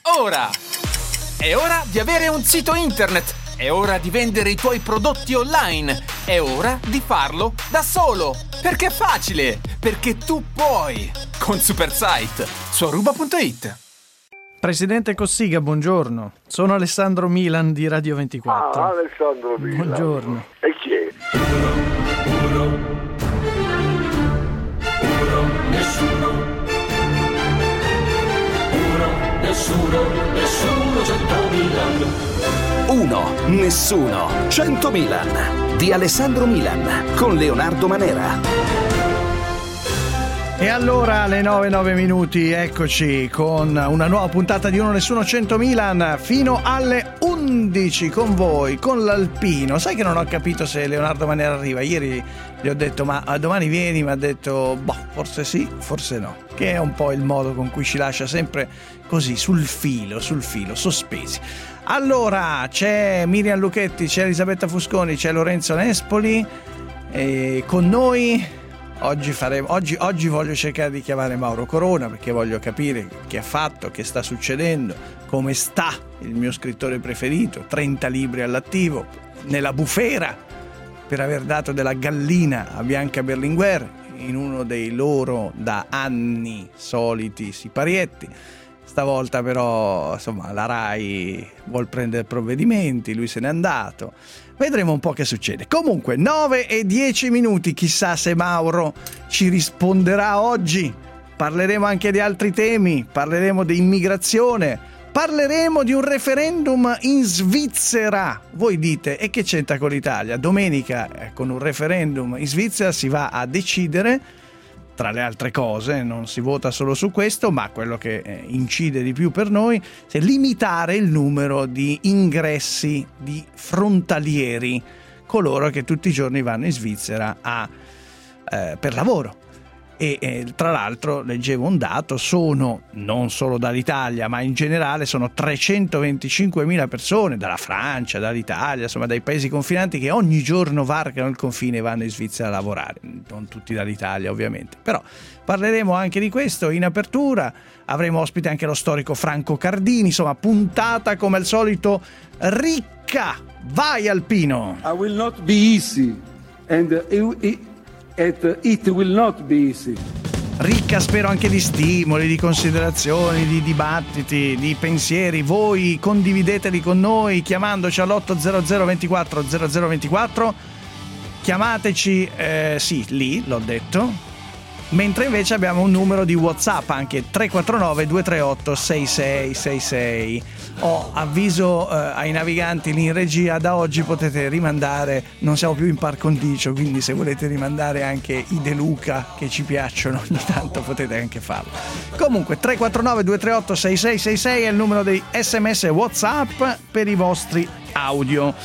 ora! È ora di avere un sito internet! È ora di vendere i tuoi prodotti online! È ora di farlo da solo! Perché è facile! Perché tu puoi! Con Supersite su Aruba.it. Presidente Cossiga, buongiorno. Sono Alessandro Milan di Radio 24. Alessandro Milan. Buongiorno. E chi è? Nessuno 100 Milan. 1, nessuno 100 Milan di Alessandro Milan con Leonardo Manera. E allora alle 9:09 minuti, eccoci con una nuova puntata di 1 Nessuno 100 Milan fino alle 11 con voi, con l'Alpino. Sai che non ho capito se Leonardo Manera arriva. Ieri gli ho detto ma domani vieni, mi ha detto forse sì, forse no, che è un po' il modo con cui ci lascia sempre così sul filo, sospesi. Allora c'è Miriam Lucchetti, c'è Elisabetta Fusconi, c'è Lorenzo Nespoli e con noi Oggi voglio cercare di chiamare Mauro Corona perché voglio capire che ha fatto, che sta succedendo, come sta il mio scrittore preferito, 30 libri all'attivo, nella bufera per aver dato della gallina a Bianca Berlinguer in uno dei loro da anni soliti siparietti. Stavolta però insomma la Rai vuol prendere provvedimenti, lui se n'è andato. Vedremo un po' che succede. Comunque 9:10 minuti, chissà se Mauro ci risponderà oggi. Parleremo anche di altri temi, parleremo di immigrazione, parleremo di un referendum in Svizzera. Voi dite, e che c'entra con l'Italia? Domenica con un referendum in Svizzera si va a decidere, tra le altre cose, non si vota solo su questo, ma quello che incide di più per noi è limitare il numero di ingressi di frontalieri, coloro che tutti i giorni vanno in Svizzera per lavoro. E tra l'altro leggevo un dato, sono non solo dall'Italia ma in generale sono 325.000 persone dalla Francia, dall'Italia, insomma dai paesi confinanti che ogni giorno varcano il confine e vanno in Svizzera a lavorare, non tutti dall'Italia ovviamente, però parleremo anche di questo in apertura. Avremo ospite anche lo storico Franco Cardini, insomma puntata come al solito ricca. Vai Alpino. I will not be easy and it will not be easy. Ricca spero anche di stimoli, di considerazioni, di dibattiti, di pensieri. Voi condivideteli con noi chiamandoci all'800 24 0024. Chiamateci, sì, lì l'ho detto. Mentre invece abbiamo un numero di WhatsApp anche 349 238 6666. Avviso ai naviganti lì in regia, da oggi potete rimandare, non siamo più in par condicio, quindi se volete rimandare anche i De Luca che ci piacciono ogni tanto potete anche farlo. Comunque 349 238 6666 è il numero dei SMS WhatsApp per i vostri audio.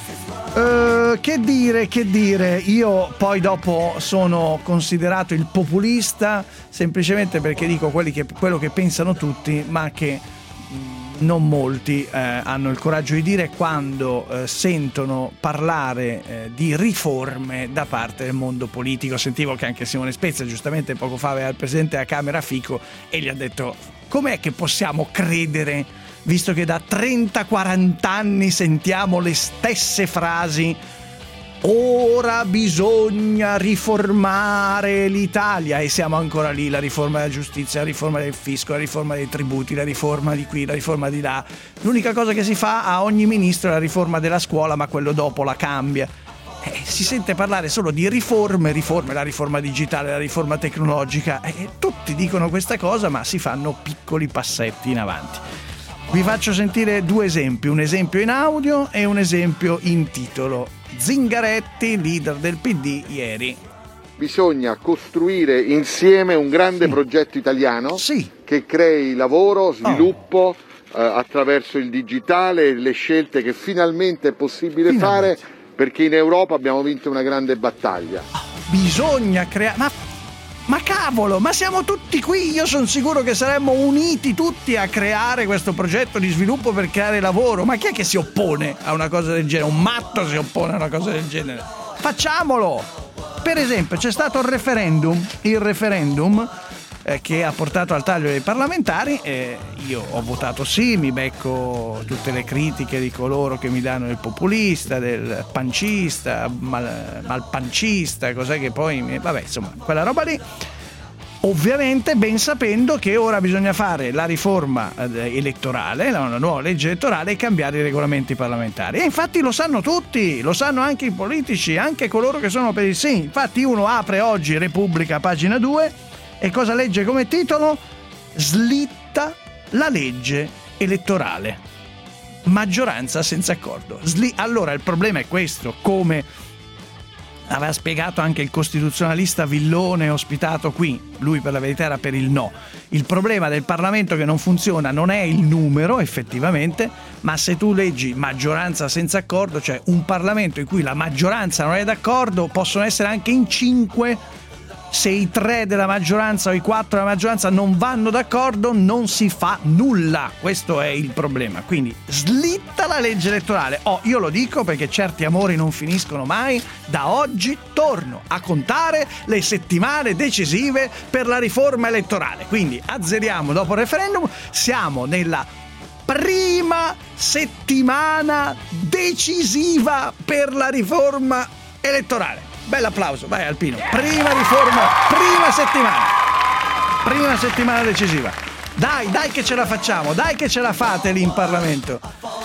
Che dire, io poi dopo sono considerato il populista semplicemente perché dico quello che pensano tutti, ma che non molti hanno il coraggio di dire quando sentono parlare di riforme da parte del mondo politico. Sentivo che anche Simone Spezia giustamente poco fa aveva il presidente della Camera Fico e gli ha detto: com'è che possiamo credere, visto che da 30-40 anni sentiamo le stesse frasi, ora bisogna riformare l'Italia, e siamo ancora lì, la riforma della giustizia, la riforma del fisco, la riforma dei tributi, la riforma di qui, la riforma di là. L'unica cosa che si fa a ogni ministro è la riforma della scuola, ma quello dopo la cambia. Si sente parlare solo di riforme, la riforma digitale, la riforma tecnologica, tutti dicono questa cosa ma si fanno piccoli passetti in avanti. Vi faccio sentire due esempi, un esempio in audio e un esempio in titolo. Zingaretti, leader del PD, ieri. Bisogna costruire insieme un grande progetto italiano che crei lavoro, sviluppo attraverso il digitale, le scelte che finalmente è possibile fare, perché in Europa abbiamo vinto una grande battaglia. Bisogna creare... Ma cavolo, ma siamo tutti qui, io sono sicuro che saremmo uniti tutti a creare questo progetto di sviluppo per creare lavoro. Ma chi è che si oppone a una cosa del genere? Un matto si oppone a una cosa del genere. Facciamolo! Per esempio c'è stato il referendum che ha portato al taglio dei parlamentari. Io ho votato sì, mi becco tutte le critiche di coloro che mi danno del populista, del pancista, malpancista, cos'è che poi vabbè, insomma, quella roba lì. Ovviamente ben sapendo che ora bisogna fare la riforma elettorale, una nuova legge elettorale e cambiare i regolamenti parlamentari. E infatti lo sanno tutti, lo sanno anche i politici, anche coloro che sono per il sì. Infatti uno apre oggi Repubblica, pagina 2, e cosa legge come titolo? Slitta la legge elettorale. Maggioranza senza accordo. Allora il problema è questo, come aveva spiegato anche il costituzionalista Villone ospitato qui, lui per la verità era per il no. Il problema del Parlamento che non funziona non è il numero effettivamente, ma se tu leggi maggioranza senza accordo, cioè un Parlamento in cui la maggioranza non è d'accordo, possono essere anche in 5, se i 3 della maggioranza o i 4 della maggioranza non vanno d'accordo non si fa nulla, questo è il problema. Quindi slitta la legge elettorale. Io lo dico perché certi amori non finiscono mai. Da oggi torno a contare le settimane decisive per la riforma elettorale, quindi azzeriamo dopo il referendum, siamo nella prima settimana decisiva per la riforma elettorale. Bell'applauso, vai Alpino. Prima riforma, prima settimana decisiva. Dai che ce la facciamo, dai che ce la fate lì in Parlamento.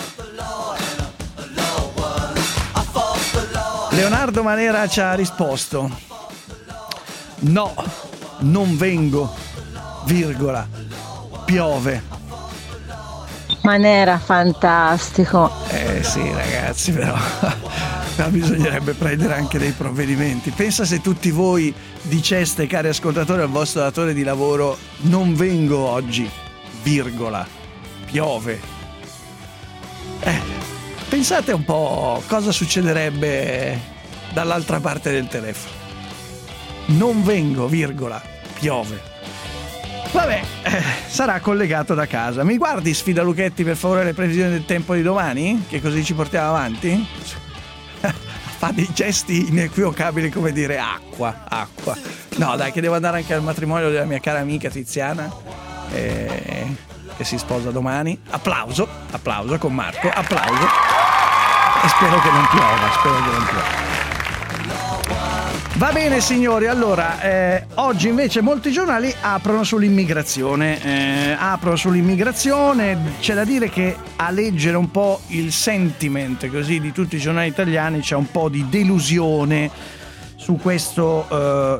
Leonardo Manera ci ha risposto: no, non vengo, virgola, piove. Manera, fantastico. Sì ragazzi, però bisognerebbe prendere anche dei provvedimenti. Pensa se tutti voi diceste, cari ascoltatori, al vostro datore di lavoro: non vengo oggi, virgola, piove. Pensate un po' cosa succederebbe dall'altra parte del telefono. Non vengo, virgola, piove. Vabbè, sarà collegato da casa. Mi guardi, Sfida Luchetti, per favore, le previsioni del tempo di domani? Che così ci portiamo avanti? Fa dei gesti inequivocabili come dire acqua. No, dai, che devo andare anche al matrimonio della mia cara amica Tiziana, che si sposa domani. Applauso con Marco, applauso. E spero che non piova. Va bene signori, allora oggi invece molti giornali aprono sull'immigrazione. C'è da dire che a leggere un po' il sentiment così di tutti i giornali italiani c'è un po' di delusione su questo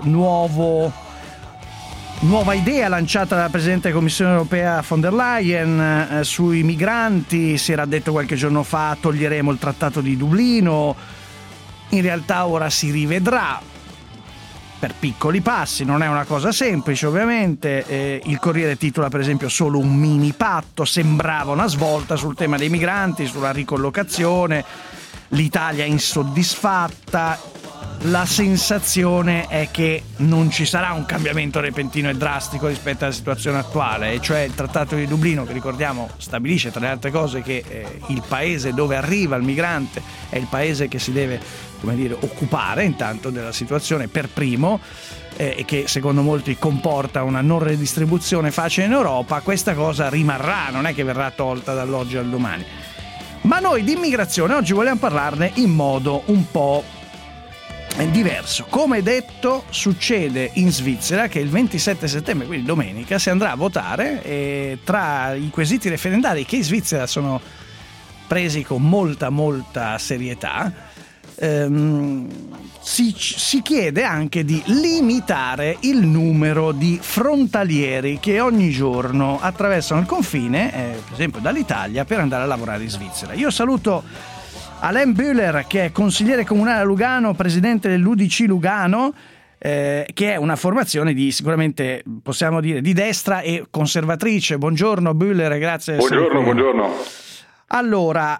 nuova idea lanciata dalla Presidente della Commissione Europea von der Leyen sui migranti. Si era detto qualche giorno fa: toglieremo il Trattato di Dublino. In realtà ora si rivedrà per piccoli passi, non è una cosa semplice ovviamente. Il Corriere titola per esempio solo un mini patto, sembrava una svolta sul tema dei migranti, sulla ricollocazione, l'Italia è insoddisfatta, la sensazione è che non ci sarà un cambiamento repentino e drastico rispetto alla situazione attuale, e cioè il Trattato di Dublino, che ricordiamo stabilisce tra le altre cose che il paese dove arriva il migrante è il paese che si deve occupare intanto della situazione per primo, e che secondo molti comporta una non redistribuzione facile in Europa. Questa cosa rimarrà, non è che verrà tolta dall'oggi al domani. Ma noi di immigrazione oggi vogliamo parlarne in modo un po' diverso. Come detto, succede in Svizzera che il 27 settembre, quindi domenica, si andrà a votare, e tra i quesiti referendari che in Svizzera sono presi con molta serietà, si chiede anche di limitare il numero di frontalieri che ogni giorno attraversano il confine, per esempio dall'Italia, per andare a lavorare in Svizzera. Io saluto Alain Bühler, che è consigliere comunale a Lugano, presidente dell'UDC Lugano, che è una formazione sicuramente possiamo dire di destra e conservatrice. Buongiorno Bühler, grazie. Buongiorno. Allora,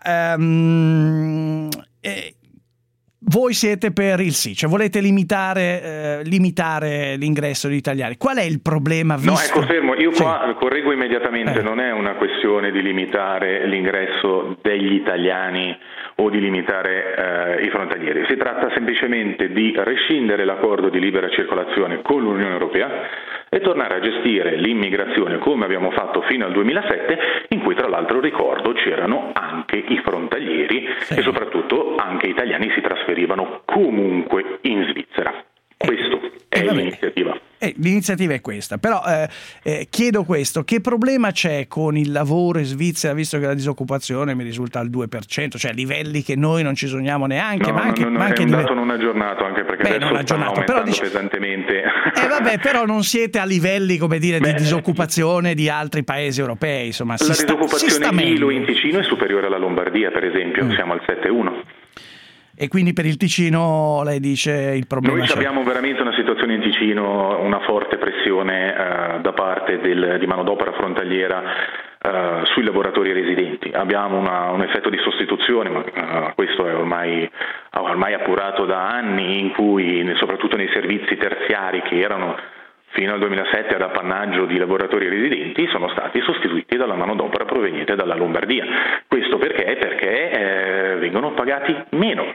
voi siete per il sì, cioè volete limitare l'ingresso degli italiani. Qual è il problema? No, ecco, fermo, io qua correggo immediatamente, non è una questione di limitare l'ingresso degli italiani o di limitare i frontalieri. Si tratta semplicemente di rescindere l'accordo di libera circolazione con l'Unione Europea e tornare a gestire l'immigrazione come abbiamo fatto fino al 2007, in cui tra l'altro, ricordo, c'erano anche i frontalieri e soprattutto anche italiani si trasferivano comunque in Svizzera. Questo è l'iniziativa. L'iniziativa è questa, però chiedo questo: che problema c'è con il lavoro in Svizzera, visto che la disoccupazione mi risulta al 2%, cioè livelli che noi non ci sogniamo neanche? Ma è un dato non aggiornato, anche perché adesso stanno aumentando pesantemente. Però non siete a livelli, come dire, di disoccupazione di altri paesi europei, insomma. La disoccupazione ILO in Ticino è superiore alla Lombardia, per esempio, siamo al 7,1%. E quindi per il Ticino lei dice il problema Noi abbiamo veramente una situazione in Ticino, una forte pressione da parte di manodopera frontaliera sui lavoratori residenti. Abbiamo un effetto di sostituzione, ma questo è ormai appurato da anni, in cui soprattutto nei servizi terziari, che erano fino al 2007 ad appannaggio di lavoratori residenti, sono stati sostituiti dalla manodopera proveniente dalla Lombardia. Questo perché? Perché vengono pagati meno.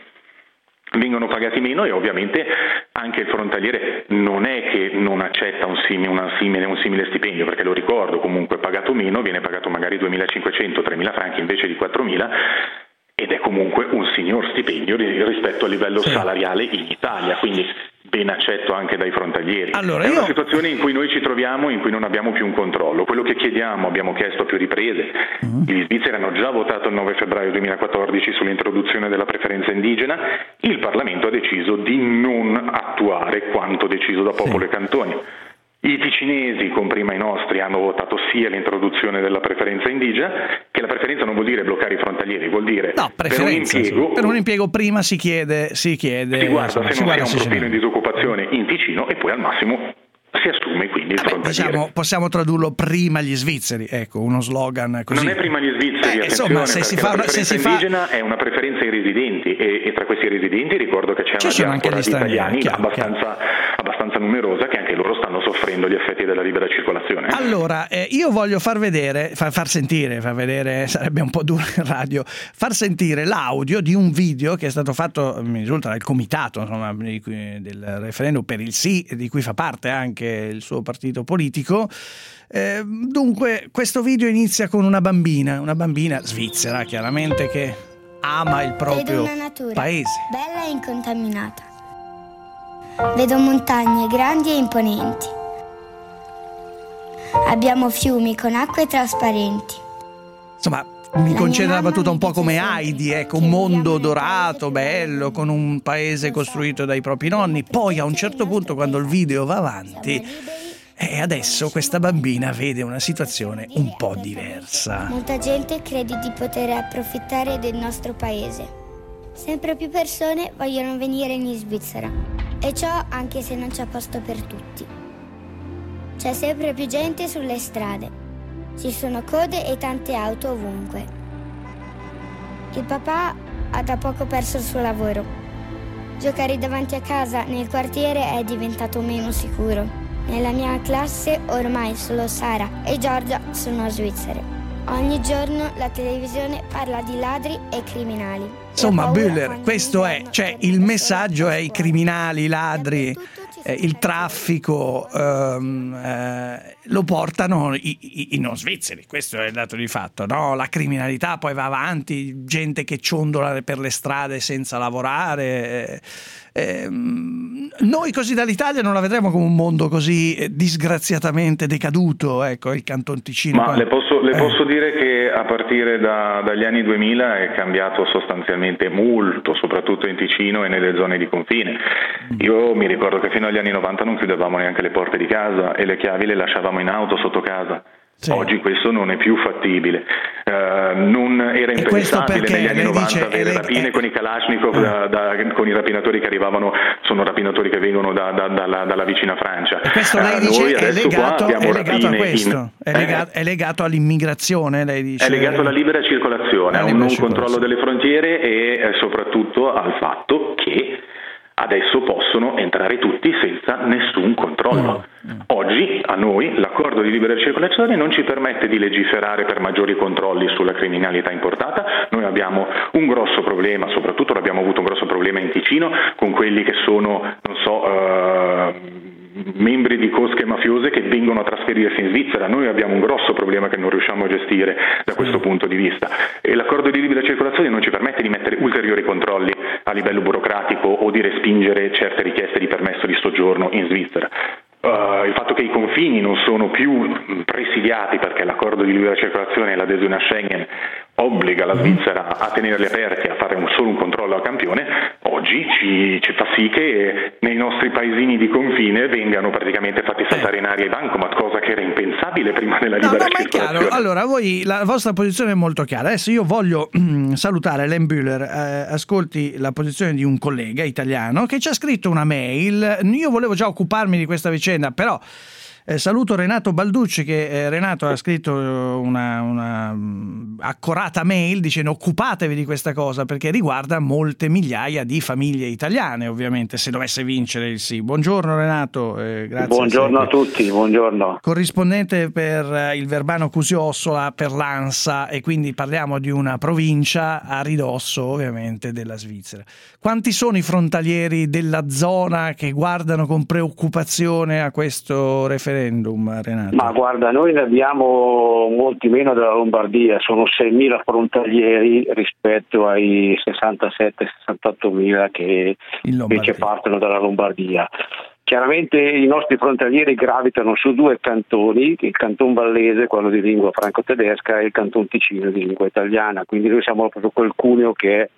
E ovviamente anche il frontaliere non è che non accetta un simile stipendio, perché lo ricordo, comunque pagato meno, viene pagato magari 2.500, 3.000 franchi invece di 4.000, ed è comunque un signor stipendio rispetto al livello salariale in Italia, quindi ben accetto anche dai frontalieri. È una situazione in cui noi ci troviamo, in cui non abbiamo più un controllo. Quello che chiediamo, abbiamo chiesto a più riprese, gli svizzeri hanno già votato il 9 febbraio 2014 sull'introduzione della preferenza indigena, il Parlamento ha deciso di non attuare quanto deciso da popolo e cantoni. I ticinesi, comprima i nostri, hanno votato sì all'introduzione della preferenza indigena, che la preferenza non vuol dire bloccare i frontalieri, vuol dire per un impiego prima si guarda se non hai un profilo in disoccupazione in Ticino, e poi al massimo si assume quindi il frontaliere. Possiamo tradurlo prima gli svizzeri, ecco, uno slogan così. Non è prima gli svizzeri, attenzione, la preferenza indigena è una preferenza ai residenti, e tra questi residenti ricordo che c'è una diaspora di italiani abbastanza numerosa, che anche loro stanno soffrendo gli effetti della libera circolazione. Allora, io voglio far vedere, sarebbe un po' duro in radio, far sentire l'audio di un video che è stato fatto, mi risulta, dal comitato, insomma, del referendum per il sì, di cui fa parte anche il suo partito politico. Dunque, questo video inizia con una bambina svizzera, chiaramente, che ama il proprio paese. Bella e incontaminata. Vedo montagne grandi e imponenti. Abbiamo fiumi con acque trasparenti. Insomma, mi concede la battuta un po' come Heidi, ecco, un mondo dorato, bello, con un paese costruito dai propri nonni. Poi a un certo punto, quando il video va avanti, adesso questa bambina vede una situazione un po' diversa. Molta gente crede di poter approfittare del nostro paese. Sempre più persone vogliono venire in Svizzera, e ciò anche se non c'è posto per tutti. C'è sempre più gente sulle strade, ci sono code e tante auto ovunque. Il papà ha da poco perso il suo lavoro. Giocare davanti a casa nel quartiere è diventato meno sicuro. Nella mia classe ormai solo Sara e Giorgia sono svizzere. Ogni giorno la televisione parla di ladri e criminali. Insomma, Bühler, questo è, cioè il messaggio è: i criminali, i ladri, il traffico lo portano i non svizzeri, questo è il dato di fatto, no? La criminalità poi va avanti, gente che ciondola per le strade senza lavorare. Noi così dall'Italia non la vedremo come un mondo così disgraziatamente decaduto, ecco, il Canton Ticino. Ma le posso dire che a partire dagli anni 2000 è cambiato sostanzialmente molto, soprattutto in Ticino e nelle zone di confine. Io mi ricordo che fino agli anni 90 non chiudevamo neanche le porte di casa e le chiavi le lasciavamo in auto sotto casa. Sì. Oggi questo non è più fattibile. Non era impensabile negli anni 90 avere rapine con i Kalashnikov con i rapinatori che arrivavano, sono rapinatori che vengono dalla vicina Francia. E questo lei dice è legato a questo, è legato all'immigrazione, lei dice? È legato alla libera circolazione, a un non controllo delle frontiere e soprattutto al fatto che Adesso possono entrare tutti senza nessun controllo. Oggi a noi l'accordo di libera circolazione non ci permette di legiferare per maggiori controlli sulla criminalità importata. Noi abbiamo un grosso problema, soprattutto l'abbiamo avuto un grosso problema in Ticino con quelli che sono, membri di cosche mafiose che vengono a trasferirsi in Svizzera. Noi abbiamo un grosso problema che non riusciamo a gestire da questo punto di vista, e l'accordo di libera circolazione non ci permette di mettere ulteriori controlli a livello burocratico o di respingere certe richieste di permesso di soggiorno in Svizzera. Il fatto che i confini non sono più presidiati perché l'accordo di libera circolazione e l'adesione a Schengen obbliga la Svizzera a tenerli aperti, a fare solo un controllo a campione, oggi ci fa sì che nei nostri paesini di confine vengano praticamente fatti saltare in aria i bancomat, cosa che era impensabile prima della libera circolazione. Ma è chiaro. Allora, voi, la vostra posizione è molto chiara. Adesso io voglio salutare Alain Bühler. Ascolti la posizione di un collega italiano che ci ha scritto una mail. Io volevo già occuparmi di questa vicenda, però saluto Renato Balducci, che Renato ha scritto una accorata mail dicendo: occupatevi di questa cosa perché riguarda molte migliaia di famiglie italiane, ovviamente, se dovesse vincere il sì. Buongiorno Renato, grazie. Buongiorno a tutti, buongiorno. Corrispondente per il Verbano Cusio-Ossola per l'ANSA, e quindi parliamo di una provincia a ridosso ovviamente della Svizzera. Quanti sono i frontalieri della zona che guardano con preoccupazione a questo referendum, Renato? Ma guarda, noi ne abbiamo molti meno della Lombardia, sono 6.000 frontalieri rispetto ai 67-68.000 che invece partono dalla Lombardia. Chiaramente i nostri frontalieri gravitano su due cantoni, il canton vallese, quello di lingua franco-tedesca, e il canton ticino di lingua italiana, quindi noi siamo proprio quel cuneo che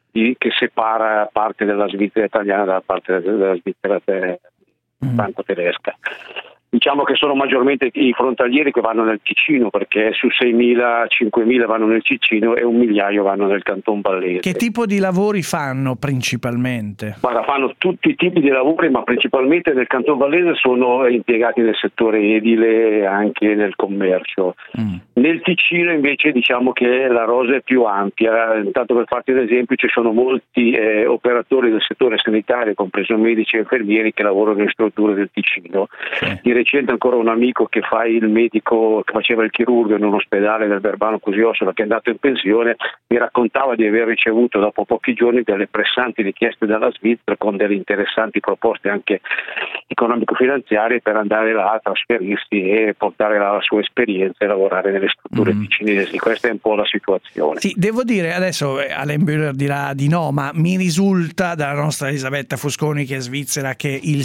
separa parte della Svizzera italiana dalla parte della Svizzera franco-tedesca. Diciamo che sono maggiormente i frontalieri che vanno nel Ticino, perché su 6.000, 5.000 vanno nel Ticino e 1.000.000 vanno nel canton vallese. Che tipo di lavori fanno principalmente? Guarda, fanno tutti i tipi di lavori, ma principalmente nel canton vallese sono impiegati nel settore edile e anche nel commercio. Nel Ticino invece diciamo che la rosa è più ampia. Intanto, per farti un esempio, ci sono molti operatori del settore sanitario, compreso medici e infermieri, che lavorano in strutture del Ticino. Di recente ancora un amico che fa il medico, che faceva il chirurgo in un ospedale del Verbano Cusio-Ossola, che è andato in pensione, mi raccontava di aver ricevuto dopo pochi giorni delle pressanti richieste dalla Svizzera con delle interessanti proposte anche economico-finanziarie per andare là a trasferirsi e portare là la sua esperienza e lavorare nelle strutture ticinesi. Questa è un po' la situazione. Sì, devo dire, adesso Alain Bühler dirà di no, ma mi risulta dalla nostra Elisabetta Fusconi, che è svizzera, che il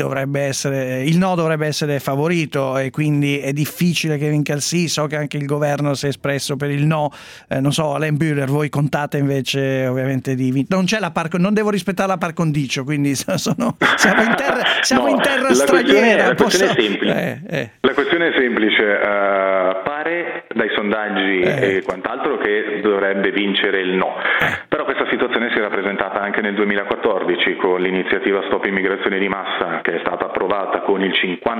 no dovrebbe essere favorito, e quindi è difficile che vinca il sì. So che anche il governo si è espresso per il no. Non so, Alain Bühler, voi contate invece ovviamente di non c'è non devo rispettare la par condicio, quindi siamo in terra straniera. La questione è semplice. La questione è semplice. Pare dai sondaggi e quant'altro che dovrebbe vincere il no. Però questa situazione si era presentata anche nel 2014 con l'iniziativa Stop Immigrazione di Massa, che è stata approvata con il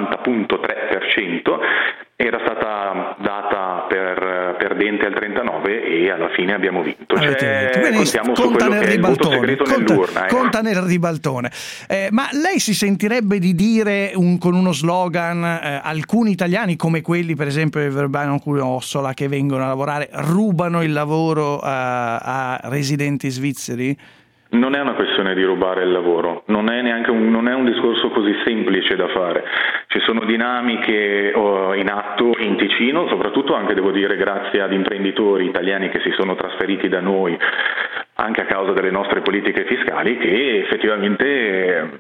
50.3%, era stata data perdente al 39 e alla fine abbiamo vinto. Contiamo su quello che è il voto segreto nell'urna. Conta nel ribaltone. Ma lei si sentirebbe di dire con uno slogan alcuni italiani, come quelli per esempio del Verbano Cusio-Ossola, che vengono a lavorare, rubano il lavoro a residenti svizzeri? Non è una questione di rubare il lavoro, non è un discorso così semplice da fare. Ci sono dinamiche in atto in Ticino, soprattutto anche, devo dire, grazie ad imprenditori italiani che si sono trasferiti da noi anche a causa delle nostre politiche fiscali, che effettivamente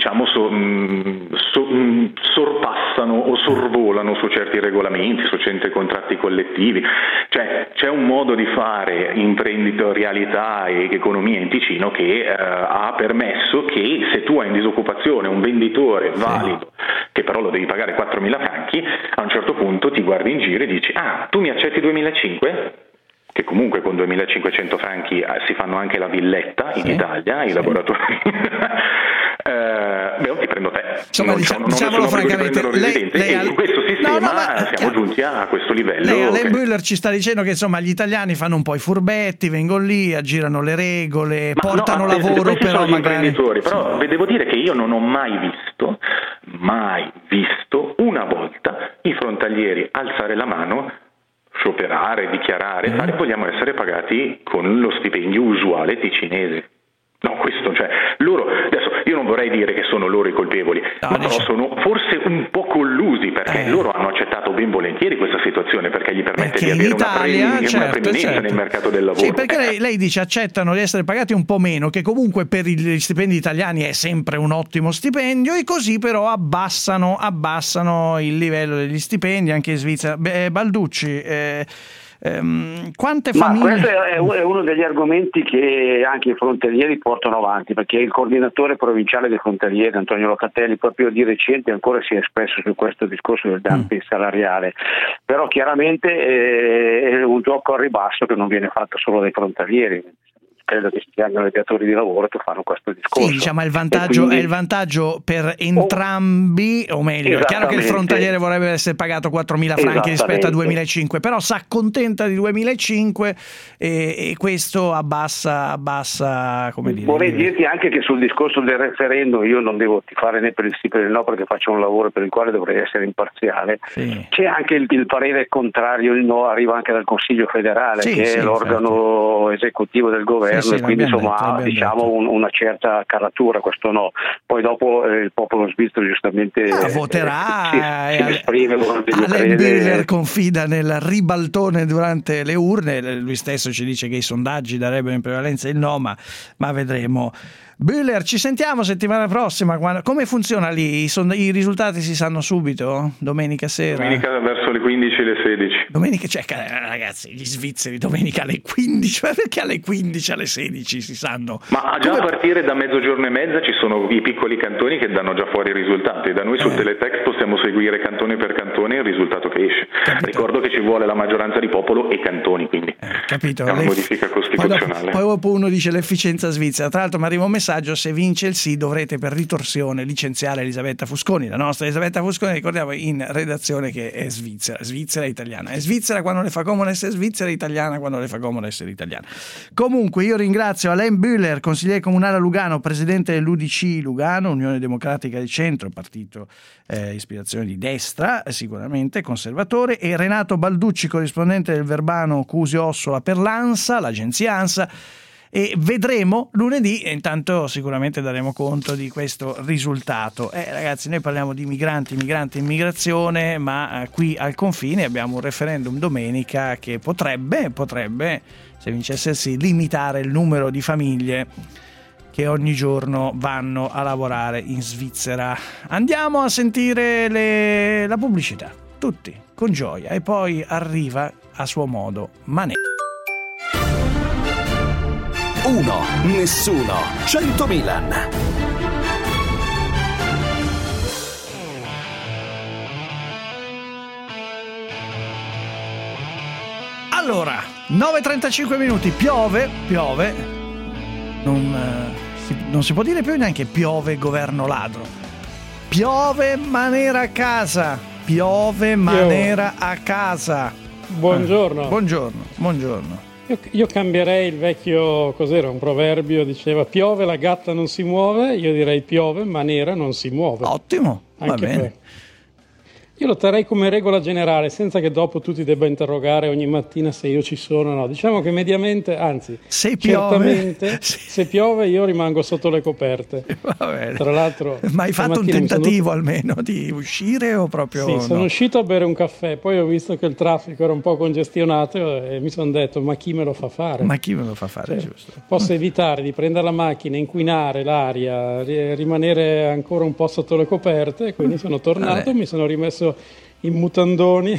sorpassano o sorvolano su certi regolamenti, su certi contratti collettivi. Cioè c'è un modo di fare imprenditorialità e economia in Ticino che ha permesso che, se tu hai in disoccupazione un venditore valido, che però lo devi pagare 4.000 franchi, a un certo punto ti guardi in giro e dici: tu mi accetti 2.500? che comunque con 2.500 franchi si fanno anche la villetta in Italia, i lavoratori. Ti prendo te. Insomma, diciamolo francamente, lei in questo sistema siamo giunti a questo livello. Lei, Alain Bühler, ci sta dicendo che insomma gli italiani fanno un po' i furbetti, vengono lì, aggirano le regole, portano lavoro, però magari. Però devo dire che io non ho mai visto una volta i frontalieri alzare la mano, scioperare, dichiarare, vogliamo essere pagati con lo stipendio usuale ticinese. No, questo, cioè, loro, adesso io non vorrei dire che sono loro i colpevoli, ma però sono forse un po' collusi, perché loro hanno accettato ben volentieri questa situazione, perché gli permette di avere una preminenza nel mercato del lavoro. Sì, perché lei dice accettano di essere pagati un po' meno, che comunque per gli stipendi italiani è sempre un ottimo stipendio, e così però abbassano il livello degli stipendi anche in Svizzera. Balducci, quante famiglie? Ma questo è uno degli argomenti che anche i frontalieri portano avanti, perché il coordinatore provinciale dei frontalieri, Antonio Locatelli, proprio di recente ancora si è espresso su questo discorso del dumping salariale, però chiaramente è un gioco a ribasso che non viene fatto solo dai frontalieri. Credo che siano i datori di lavoro che fanno questo discorso. Sì, diciamo è il vantaggio per entrambi, o meglio, è chiaro che il frontaliere vorrebbe essere pagato 4.000 franchi rispetto a 2.500, però si accontenta di 2.500 e questo abbassa, come dire. Vorrei dirti anche che sul discorso del referendum io non devo tifare né per il sì né per il no, perché faccio un lavoro per il quale dovrei essere imparziale. Sì. C'è anche il parere contrario, il no arriva anche dal Consiglio federale, che è l'organo esecutivo del governo. E quindi insomma ha una certa caratura questo no. Poi dopo il popolo svizzero giustamente voterà, si esprime. Alain Bühler confida nel ribaltone durante le urne, lui stesso ci dice che i sondaggi darebbero in prevalenza il no, ma vedremo. Bühler, ci sentiamo settimana prossima. Come funziona lì? I risultati si sanno subito? Domenica sera? Domenica verso le 15 e le 16. Domenica, ragazzi, gli svizzeri domenica alle 15, perché alle 15 alle 16 si sanno? Ma già a partire da mezzogiorno e mezza ci sono i piccoli cantoni che danno già fuori i risultati. Da noi sul Teletext possiamo seguire cantone per cantone il risultato che esce. Capito. Ricordo che ci vuole la maggioranza di popolo e cantoni, quindi capito. È una modifica costituzionale. Poi dopo uno dice l'efficienza svizzera. Tra l'altro mi arriva un messaggio: se vince il sì dovrete per ritorsione licenziare Elisabetta Fusconi, la nostra Elisabetta Fusconi, ricordiamo, in redazione, che è svizzera italiana, è svizzera quando le fa comodo essere svizzera, italiana quando le fa comodo essere italiana. Comunque io ringrazio Alain Bühler, consigliere comunale a Lugano, presidente dell'UDC Lugano, Unione Democratica di Centro, partito ispirazione di destra, sicuramente conservatore, e Renato Balducci, corrispondente del Verbano Cusio Ossola per l'ANSA, l'agenzia ANSA. E vedremo lunedì, e intanto sicuramente daremo conto di questo risultato. Ragazzi, noi parliamo di migranti, immigrazione, ma qui al confine abbiamo un referendum domenica che potrebbe, se vincesse il sì, limitare il numero di famiglie che ogni giorno vanno a lavorare in Svizzera. Andiamo a sentire la pubblicità, tutti con gioia, e poi arriva a suo modo Mané. 1, nessuno, 100 Milan. Allora, 9:35 minuti, piove. Non si può dire più neanche piove governo ladro. Piove Manera a casa. Buongiorno. Io cambierei il vecchio, cos'era, un proverbio, diceva piove la gatta non si muove, io direi piove ma nera non si muove. Ottimo, va bene. Io lo terrei come regola generale, senza che dopo tu ti debba interrogare ogni mattina se io ci sono o no. Diciamo che mediamente, anzi, certamente, se piove io rimango sotto le coperte. Va bene. Tra l'altro, ma hai fatto un tentativo almeno di uscire o proprio Sì, sono uscito a bere un caffè, poi ho visto che il traffico era un po' congestionato e mi sono detto, ma chi me lo fa fare? Giusto. Posso evitare di prendere la macchina, inquinare l'aria, rimanere ancora un po' sotto le coperte, quindi sono tornato, mi sono rimesso in mutandoni.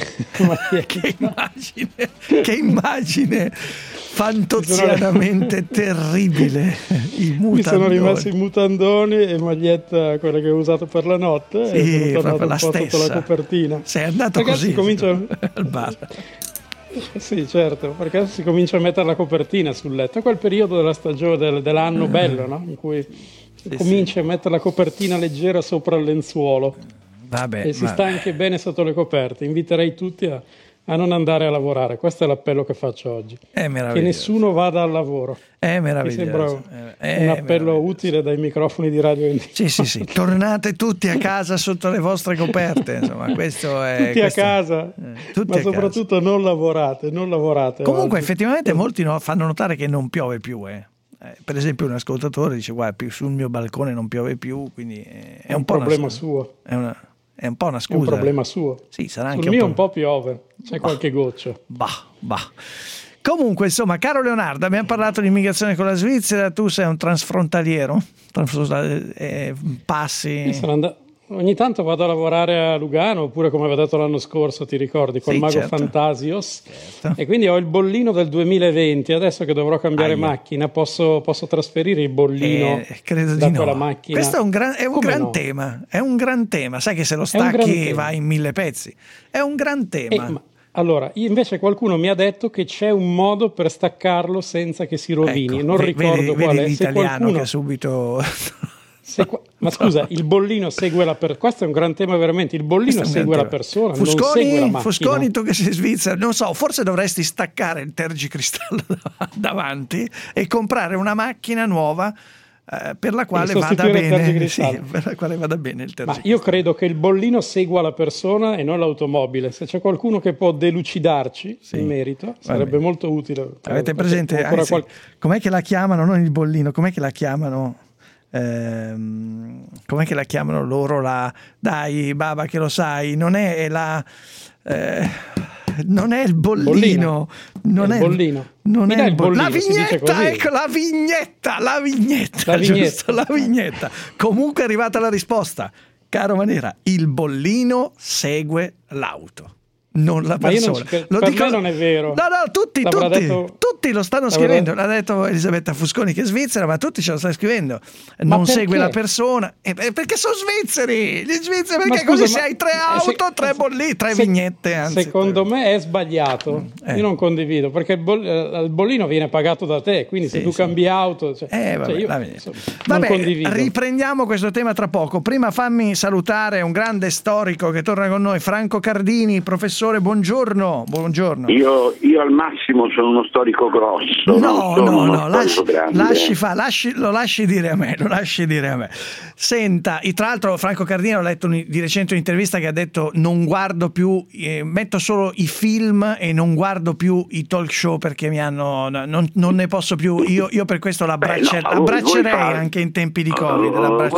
che immagine fantozianamente terribile, i mutandoni. Mi sono rimesso in mutandoni e maglietta, quella che ho usato per la notte, e sono tornato un po' sotto la copertina. Sei andato Ragazzi, così comincio al bar. Sì, certo, perché adesso si comincia a mettere la copertina sul letto. È quel periodo della stagione dell'anno bello, no? In cui cominci a mettere la copertina leggera sopra il lenzuolo. Vabbè, e si sta anche bene sotto le coperte. Inviterei tutti a non andare a lavorare. Questo è l'appello che faccio oggi. È meraviglioso. Che nessuno vada al lavoro. È meraviglioso. Mi sembra un appello utile dai microfoni di Radio Indie. Sì. Tornate tutti a casa sotto le vostre coperte. Insomma, questo è. Tutti a casa, ma soprattutto non lavorate. Comunque, oggi. effettivamente, molti fanno notare che non piove più. Per esempio, un ascoltatore dice: guarda, sul mio balcone non piove più, quindi è un po' un problema suo. È un po' una scusa. È un problema suo. Sì, sarà Sul anche mio un po' piove, c'è qualche goccia. Bah. Comunque, insomma, caro Leonardo, abbiamo parlato di immigrazione con la Svizzera, tu sei un transfrontaliero? Passi... Ogni tanto vado a lavorare a Lugano, oppure come avevo detto l'anno scorso, ti ricordi, col Mago certo. Fantasios. Certo. E quindi ho il bollino del 2020, adesso che dovrò cambiare macchina, posso trasferire il bollino credo da di quella no. macchina? Questo è un gran tema, è un gran tema, sai che se lo stacchi va in 1000 pezzi, è un gran tema. Allora, invece qualcuno mi ha detto che c'è un modo per staccarlo senza che si rovini, ecco, non ricordo qual è. L'italiano che subito... Ma scusa, il bollino segue la persona. Questo è un gran tema veramente. Il bollino segue la persona, non segue la macchina. Fusconi, tu che sei in Svizzera, non so, forse dovresti staccare il tergicristallo davanti e comprare una macchina nuova per la quale vada bene. Per la quale vada bene il tergicristallo. Ma io credo che il bollino segua la persona e non l'automobile. Se c'è qualcuno che può delucidarci in merito, sarebbe molto utile. Avete presente? Com'è che la chiamano? Non il bollino, com'è che la chiamano? Com'è che la chiamano loro dai baba che lo sai, non è non è il bollino, non è il bollino, la vignetta, ecco la vignetta, giusto, la vignetta. Comunque è arrivata la risposta, caro Manera, il bollino segue l'auto, non la persona. Me non è vero. No, tutti lo stanno scrivendo. L'ha detto Elisabetta Fusconi che è svizzera, ma tutti ce lo stanno scrivendo. Non segue la persona. Perché sono svizzeri. Gli svizzeri, perché così se hai 3 auto, 3 bollini, 3 vignette. Anzi, secondo me è sbagliato. Io non condivido, perché il bollino viene pagato da te. Quindi se tu cambi auto, non condivido. Riprendiamo questo tema tra poco. Prima fammi salutare un grande storico che torna con noi, Franco Cardini, professore. Buongiorno. Io al massimo sono uno storico grosso. No, lo lasci dire a me. Senta, tra l'altro Franco Cardini, ho letto di recente un'intervista che ha detto: non guardo più, metto solo i film e non guardo più i talk show perché non ne posso più. Io per questo l'abbraccerei anche in tempi di Covid.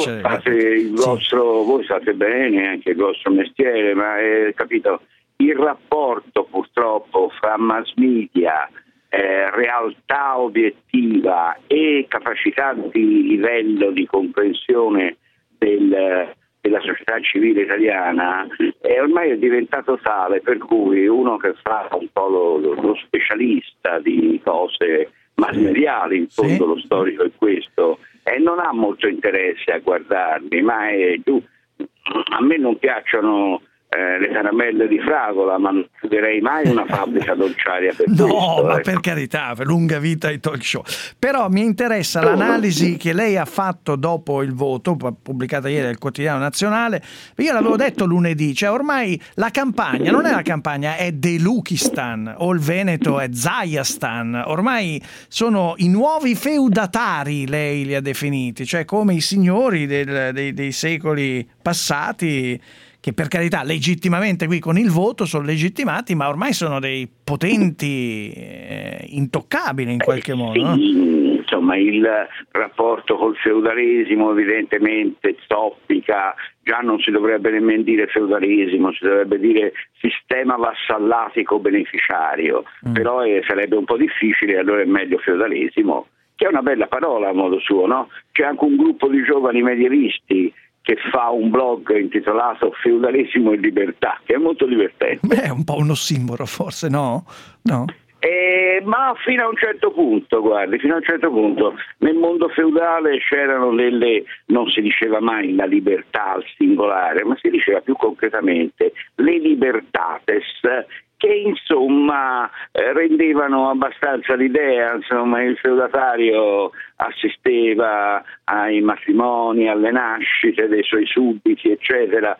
Voi state bene, anche il vostro mestiere, ma capito? Il rapporto purtroppo fra mass media, realtà obiettiva e capacità di livello di comprensione della società civile italiana ormai è diventato tale per cui uno che fa un po' lo specialista di cose mass mediali, in fondo lo storico è questo, non ha molto interesse a guardarmi, ma a me non piacciono le caramelle di fragola, ma non chiuderei mai una fabbrica dolciaria per questo. Ma per carità, per lunga vita ai talk show. Però mi interessa l'analisi che lei ha fatto dopo il voto, pubblicata ieri dal Quotidiano Nazionale. Io l'avevo detto lunedì, cioè ormai la campagna non è la campagna, è Delukistan, o il Veneto è Zajastan. Ormai sono i nuovi feudatari, lei li ha definiti, cioè come i signori dei secoli passati, che per carità legittimamente qui con il voto sono legittimati, ma ormai sono dei potenti intoccabili in qualche modo. No? Insomma, il rapporto col feudalesimo evidentemente zoppica, già non si dovrebbe nemmeno dire feudalesimo, si dovrebbe dire sistema vassallatico beneficiario, però sarebbe un po' difficile, allora è meglio feudalesimo, che è una bella parola a modo suo, no? C'è anche un gruppo di giovani medievisti che fa un blog intitolato Feudalesimo e Libertà, che è molto divertente. Beh, è un po' un ossimoro forse, no? Ma fino a un certo punto, guardi, nel mondo feudale c'erano non si diceva mai la libertà al singolare, ma si diceva più concretamente le libertates, che insomma rendevano abbastanza l'idea, insomma il feudatario assisteva ai matrimoni, alle nascite dei suoi sudditi, eccetera.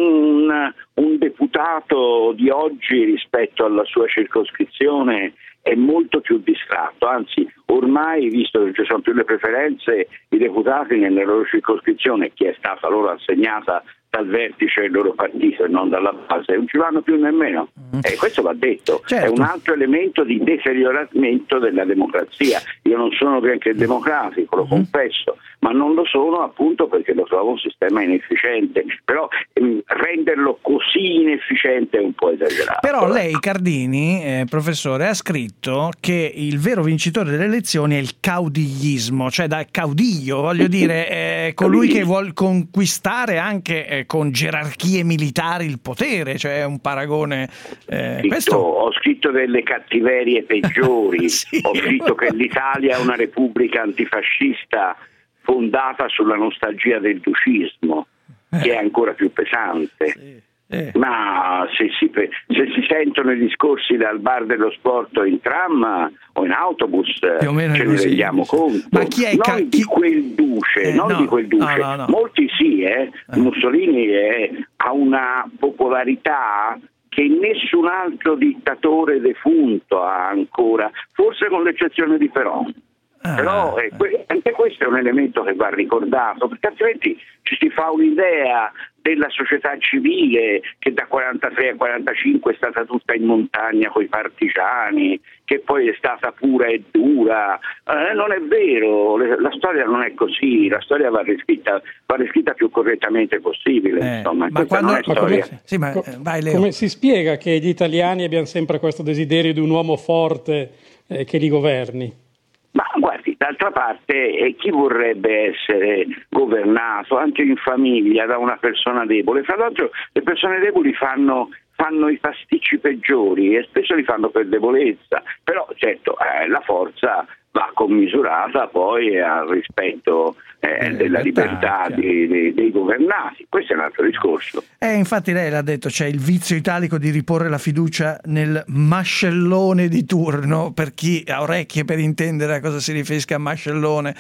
Un deputato di oggi rispetto alla sua circoscrizione è molto più distratto, anzi ormai, visto che non ci sono più le preferenze, i deputati nella loro circoscrizione, che è stata loro assegnata dal vertice del loro partito e non dalla base, non ci vanno più nemmeno. Questo va detto, certo. È un altro elemento di deterioramento della democrazia. Io non sono granché democratico, lo confesso, ma non lo sono appunto perché lo trovo un sistema inefficiente, però renderlo così inefficiente è un po' esagerato. Però lei, Cardini, professore, ha scritto che il vero vincitore delle elezioni è il caudigliismo, cioè da caudiglio, voglio dire, colui che vuol conquistare anche con gerarchie militari il potere, cioè è un paragone. Ho scritto delle cattiverie peggiori, sì, ho scritto che l'Italia è una repubblica antifascista fondata sulla nostalgia del ducismo, che è ancora più pesante. Sì. Ma se si sentono i discorsi dal bar dello sport o in tram o in autobus, ce ne rendiamo conto. Ma chi è di quel duce, di quel duce. No. Molti sì, Mussolini ha una popolarità che nessun altro dittatore defunto ha ancora, forse con l'eccezione di Però. Però anche questo è un elemento che va ricordato, perché altrimenti ci si fa un'idea della società civile che da 43 a 45 è stata tutta in montagna coi partigiani, che poi è stata pura e dura. Non è vero, la storia non è così, la storia va riscritta più correttamente possibile. Insomma, ma quando vai, Leo. Come si spiega che gli italiani abbiano sempre questo desiderio di un uomo forte che li governi? Ma guardi, d'altra parte chi vorrebbe essere governato anche in famiglia da una persona debole? Fra l'altro le persone deboli fanno i pasticci peggiori e spesso li fanno per debolezza, però certo la forza va commisurata poi al rispetto della libertà dei governati. Questo è un altro discorso. Infatti lei l'ha detto, c'è il vizio italico di riporre la fiducia nel mascellone di turno, per chi ha orecchie per intendere a cosa si riferisca a mascellone.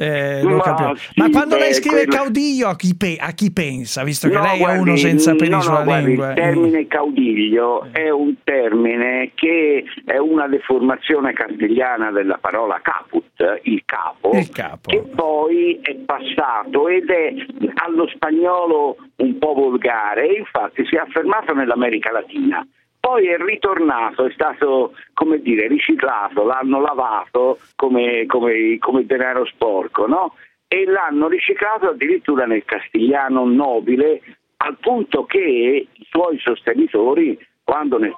Ma quando lei scrive caudiglio a chi pensa, visto che lei è uno senza peli sulla lingua? Il termine caudiglio è un termine che è una deformazione castigliana della parola caput, il capo, che poi è passato ed è allo spagnolo un po' volgare e infatti si è affermato nell'America Latina. Poi è ritornato, è stato, come dire, riciclato, l'hanno lavato come denaro sporco, no? E l'hanno riciclato addirittura nel castigliano nobile, al punto che i suoi sostenitori, quando nel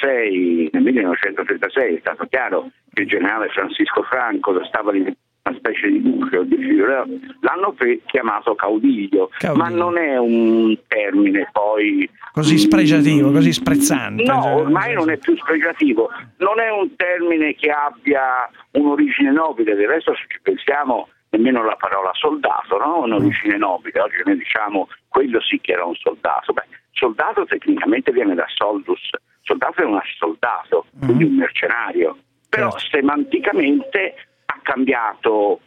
1936 è stato chiaro che il generale Francisco Franco lo stava diventando una specie di duce o di fiore, l'hanno chiamato caudiglio, ma non è un termine poi così spregiativo, così sprezzante. No, ormai non è più spregiativo, non è un termine che abbia un'origine nobile, del resto se ci pensiamo nemmeno la parola soldato, no? Un'origine nobile, oggi noi diciamo quello sì che era un soldato. Soldato tecnicamente viene da soldus, soldato è un soldato, quindi un mercenario, però semanticamente ha cambiato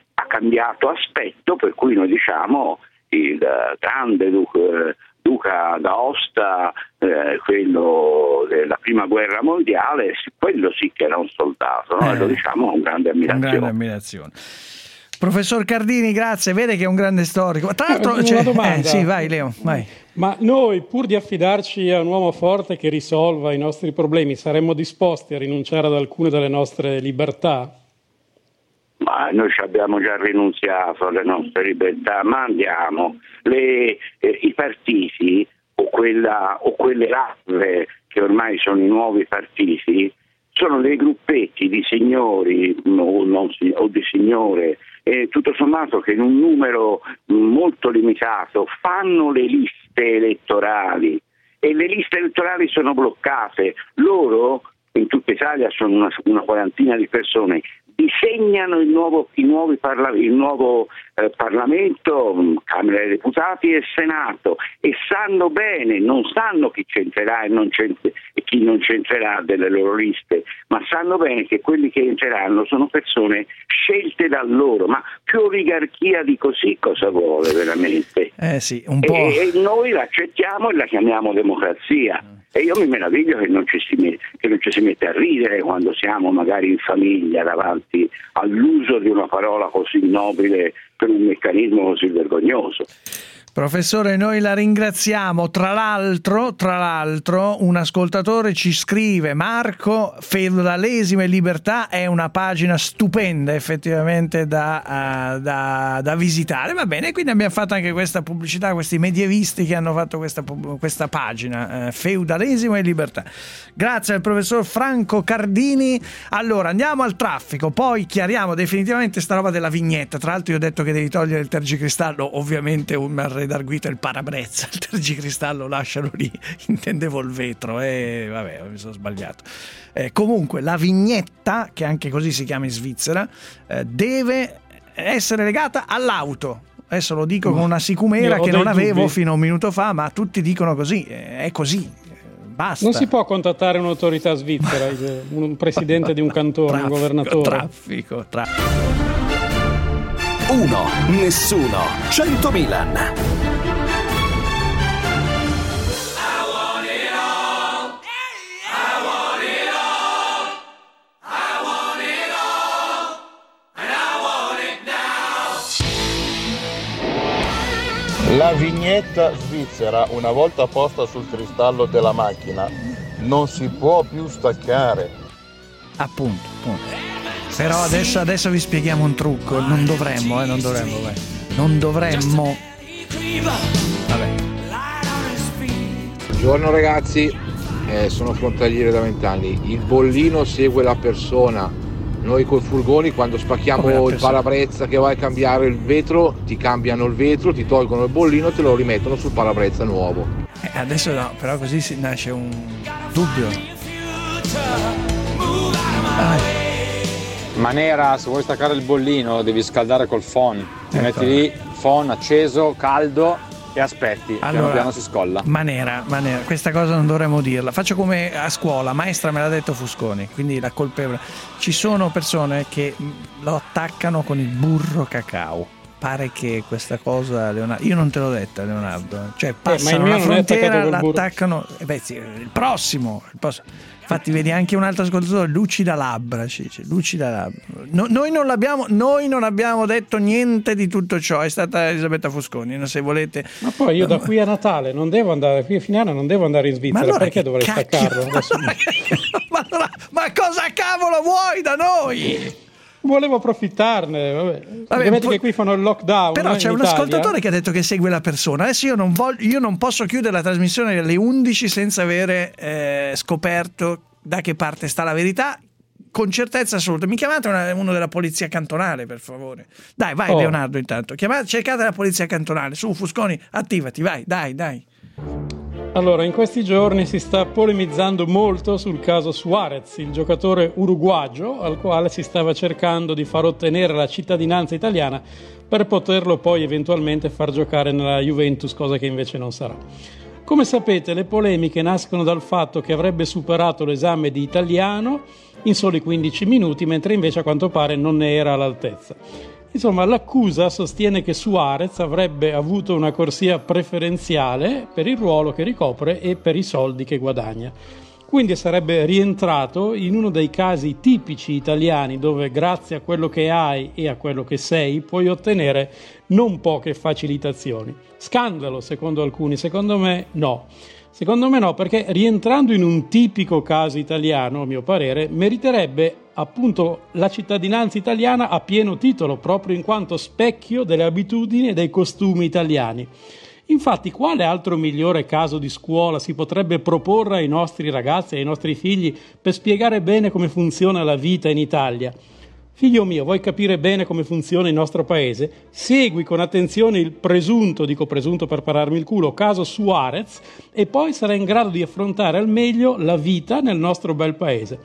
aspetto, per cui noi diciamo il grande duca d'Aosta, quello della prima guerra mondiale, quello sì che era un soldato, no? E lo diciamo con grande ammirazione. Professor Cardini, grazie, vede che è un grande storico. Tra l'altro, una domanda. Sì, vai Leo, vai. Ma noi, pur di affidarci a un uomo forte che risolva i nostri problemi, saremmo disposti a rinunciare ad alcune delle nostre libertà? Ma noi ci abbiamo già rinunziato alle nostre libertà, ma andiamo. I partiti o quelle larve che ormai sono i nuovi partiti sono dei gruppetti di signori o di signore, tutto sommato che in un numero molto limitato fanno le liste elettorali e le liste elettorali sono bloccate. Loro in tutta Italia sono una quarantina di persone, disegnano il nuovo Parlamento, Camera dei Deputati e Senato, e sanno bene, non sanno chi c'entrerà e chi non c'entrerà delle loro liste, ma sanno bene che quelli che entreranno sono persone scelte da loro. Ma più oligarchia di così cosa vuole veramente? Sì, un po'. E noi l'accettiamo e la chiamiamo democrazia. E io mi meraviglio che non ci si mette a ridere quando siamo magari in famiglia davanti all'uso di una parola così nobile per un meccanismo così vergognoso. Professore, noi la ringraziamo. Tra l'altro, un ascoltatore ci scrive: Marco, Feudalesimo e Libertà è una pagina stupenda effettivamente da visitare. Va bene, quindi abbiamo fatto anche questa pubblicità, questi medievisti che hanno fatto questa pagina, Feudalesimo e Libertà. Grazie al professor Franco Cardini. Allora, andiamo al traffico, poi chiariamo definitivamente sta roba della vignetta. Tra l'altro io ho detto che devi togliere il tergicristallo, ovviamente Darguito il parabrezza, il tergicristallo lascialo lì, intendevo il vetro, vabbè, mi sono sbagliato. Comunque la vignetta, che anche così si chiama in Svizzera, deve essere legata all'auto. Adesso lo dico con una sicumera che non avevo fino a un minuto fa, ma tutti dicono così, è così. Basta. Non si può contattare un'autorità svizzera, un presidente di un cantone, un governatore. Traffico. 1, nessuno, 100 Milan. La vignetta svizzera, una volta posta sul cristallo della macchina, non si può più staccare. Appunto. Però adesso vi spieghiamo un trucco. Non dovremmo. Vabbè. Buongiorno ragazzi, sono frontaliere da 20 anni. Il bollino segue la persona. Noi coi furgoni, quando spacchiamo il parabrezza che vai a cambiare il vetro, ti cambiano il vetro, ti tolgono il bollino e te lo rimettono sul parabrezza nuovo. Adesso no, però così nasce un dubbio. Manera, se vuoi staccare il bollino devi scaldare col phon, ti metti lì, phon acceso, caldo e aspetti, piano piano si scolla. Manera, questa cosa non dovremmo dirla. Faccio come a scuola, maestra me l'ha detto Fusconi, quindi la colpevole. Ci sono persone che lo attaccano con il burro cacao. Pare che questa cosa, Leonardo, io non te l'ho detta, Leonardo, cioè passano la frontiera, l'attaccano, il prossimo. Infatti vedi anche un altro ascoltatore, lucida labbra. Noi non abbiamo detto niente di tutto ciò, è stata Elisabetta Fusconi, se volete. Ma poi io da qui a Natale non devo andare, qui a fine anno non devo andare in Svizzera, allora perché dovrei staccarlo? Ma cosa cavolo vuoi da noi? Volevo approfittarne, ovviamente che qui fanno il lockdown. Però c'è un ascoltatore che ha detto che segue la persona. Adesso io non posso chiudere la trasmissione alle 11 senza avere scoperto da che parte sta la verità con certezza assoluta. Mi chiamate uno della polizia cantonale, per favore. Dai, vai Leonardo intanto. Cercate la polizia cantonale. Su Fusconi, attivati, vai, dai. Allora, in questi giorni si sta polemizzando molto sul caso Suarez, il giocatore uruguagio al quale si stava cercando di far ottenere la cittadinanza italiana per poterlo poi eventualmente far giocare nella Juventus, cosa che invece non sarà. Come sapete, le polemiche nascono dal fatto che avrebbe superato l'esame di italiano in soli 15 minuti, mentre invece a quanto pare non ne era all'altezza. Insomma, l'accusa sostiene che Suarez avrebbe avuto una corsia preferenziale per il ruolo che ricopre e per i soldi che guadagna. Quindi sarebbe rientrato in uno dei casi tipici italiani dove grazie a quello che hai e a quello che sei puoi ottenere non poche facilitazioni. Scandalo secondo alcuni, secondo me no. Secondo me no, perché rientrando in un tipico caso italiano, a mio parere, meriterebbe appunto la cittadinanza italiana a pieno titolo, proprio in quanto specchio delle abitudini e dei costumi italiani. Infatti, quale altro migliore caso di scuola si potrebbe proporre ai nostri ragazzi e ai nostri figli per spiegare bene come funziona la vita in Italia? Figlio mio, vuoi capire bene come funziona il nostro paese? Segui con attenzione il presunto per pararmi il culo, caso Suarez, e poi sarai in grado di affrontare al meglio la vita nel nostro bel paese.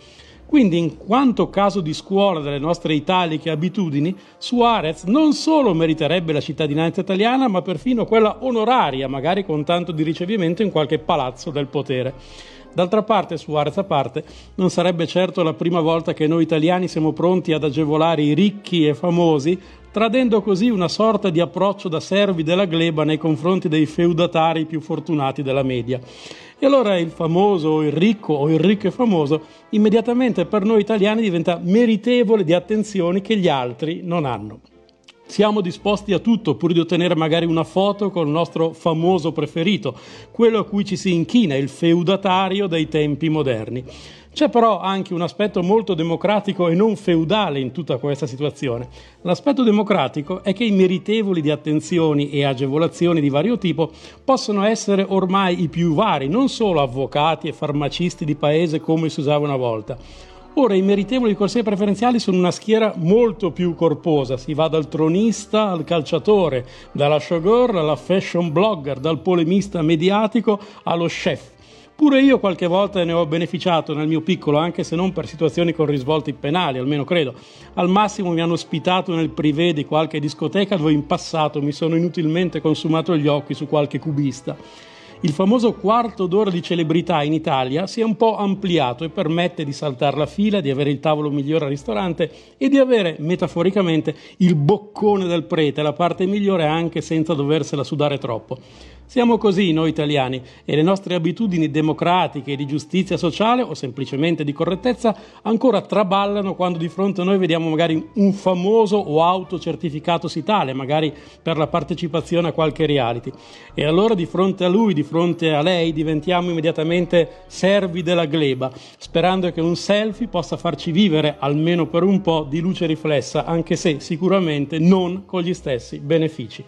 Quindi, in quanto caso di scuola delle nostre italiche abitudini, Suarez non solo meriterebbe la cittadinanza italiana, ma perfino quella onoraria, magari con tanto di ricevimento in qualche palazzo del potere. D'altra parte, Suarez a parte, non sarebbe certo la prima volta che noi italiani siamo pronti ad agevolare i ricchi e famosi, tradendo così una sorta di approccio da servi della gleba nei confronti dei feudatari più fortunati della media. E allora il famoso o il ricco e famoso immediatamente per noi italiani diventa meritevole di attenzioni che gli altri non hanno. Siamo disposti a tutto pur di ottenere magari una foto con il nostro famoso preferito, quello a cui ci si inchina, il feudatario dei tempi moderni. C'è però anche un aspetto molto democratico e non feudale in tutta questa situazione. L'aspetto democratico è che i meritevoli di attenzioni e agevolazioni di vario tipo possono essere ormai i più vari, non solo avvocati e farmacisti di paese come si usava una volta. Ora i meritevoli di corsie preferenziali sono una schiera molto più corposa, si va dal tronista al calciatore, dalla showgirl alla fashion blogger, dal polemista mediatico allo chef. Pure io qualche volta ne ho beneficiato nel mio piccolo, anche se non per situazioni con risvolti penali, almeno credo. Al massimo mi hanno ospitato nel privé di qualche discoteca dove in passato mi sono inutilmente consumato gli occhi su qualche cubista. Il famoso quarto d'ora di celebrità in Italia si è un po' ampliato e permette di saltare la fila, di avere il tavolo migliore al ristorante e di avere, metaforicamente, il boccone del prete, la parte migliore anche senza doversela sudare troppo. Siamo così noi italiani e le nostre abitudini democratiche di giustizia sociale o semplicemente di correttezza ancora traballano quando di fronte a noi vediamo magari un famoso o autocertificatosi tale, magari per la partecipazione a qualche reality. E allora di fronte a lui, di fronte a lei, diventiamo immediatamente servi della gleba, sperando che un selfie possa farci vivere, almeno per un po', di luce riflessa, anche se sicuramente non con gli stessi benefici.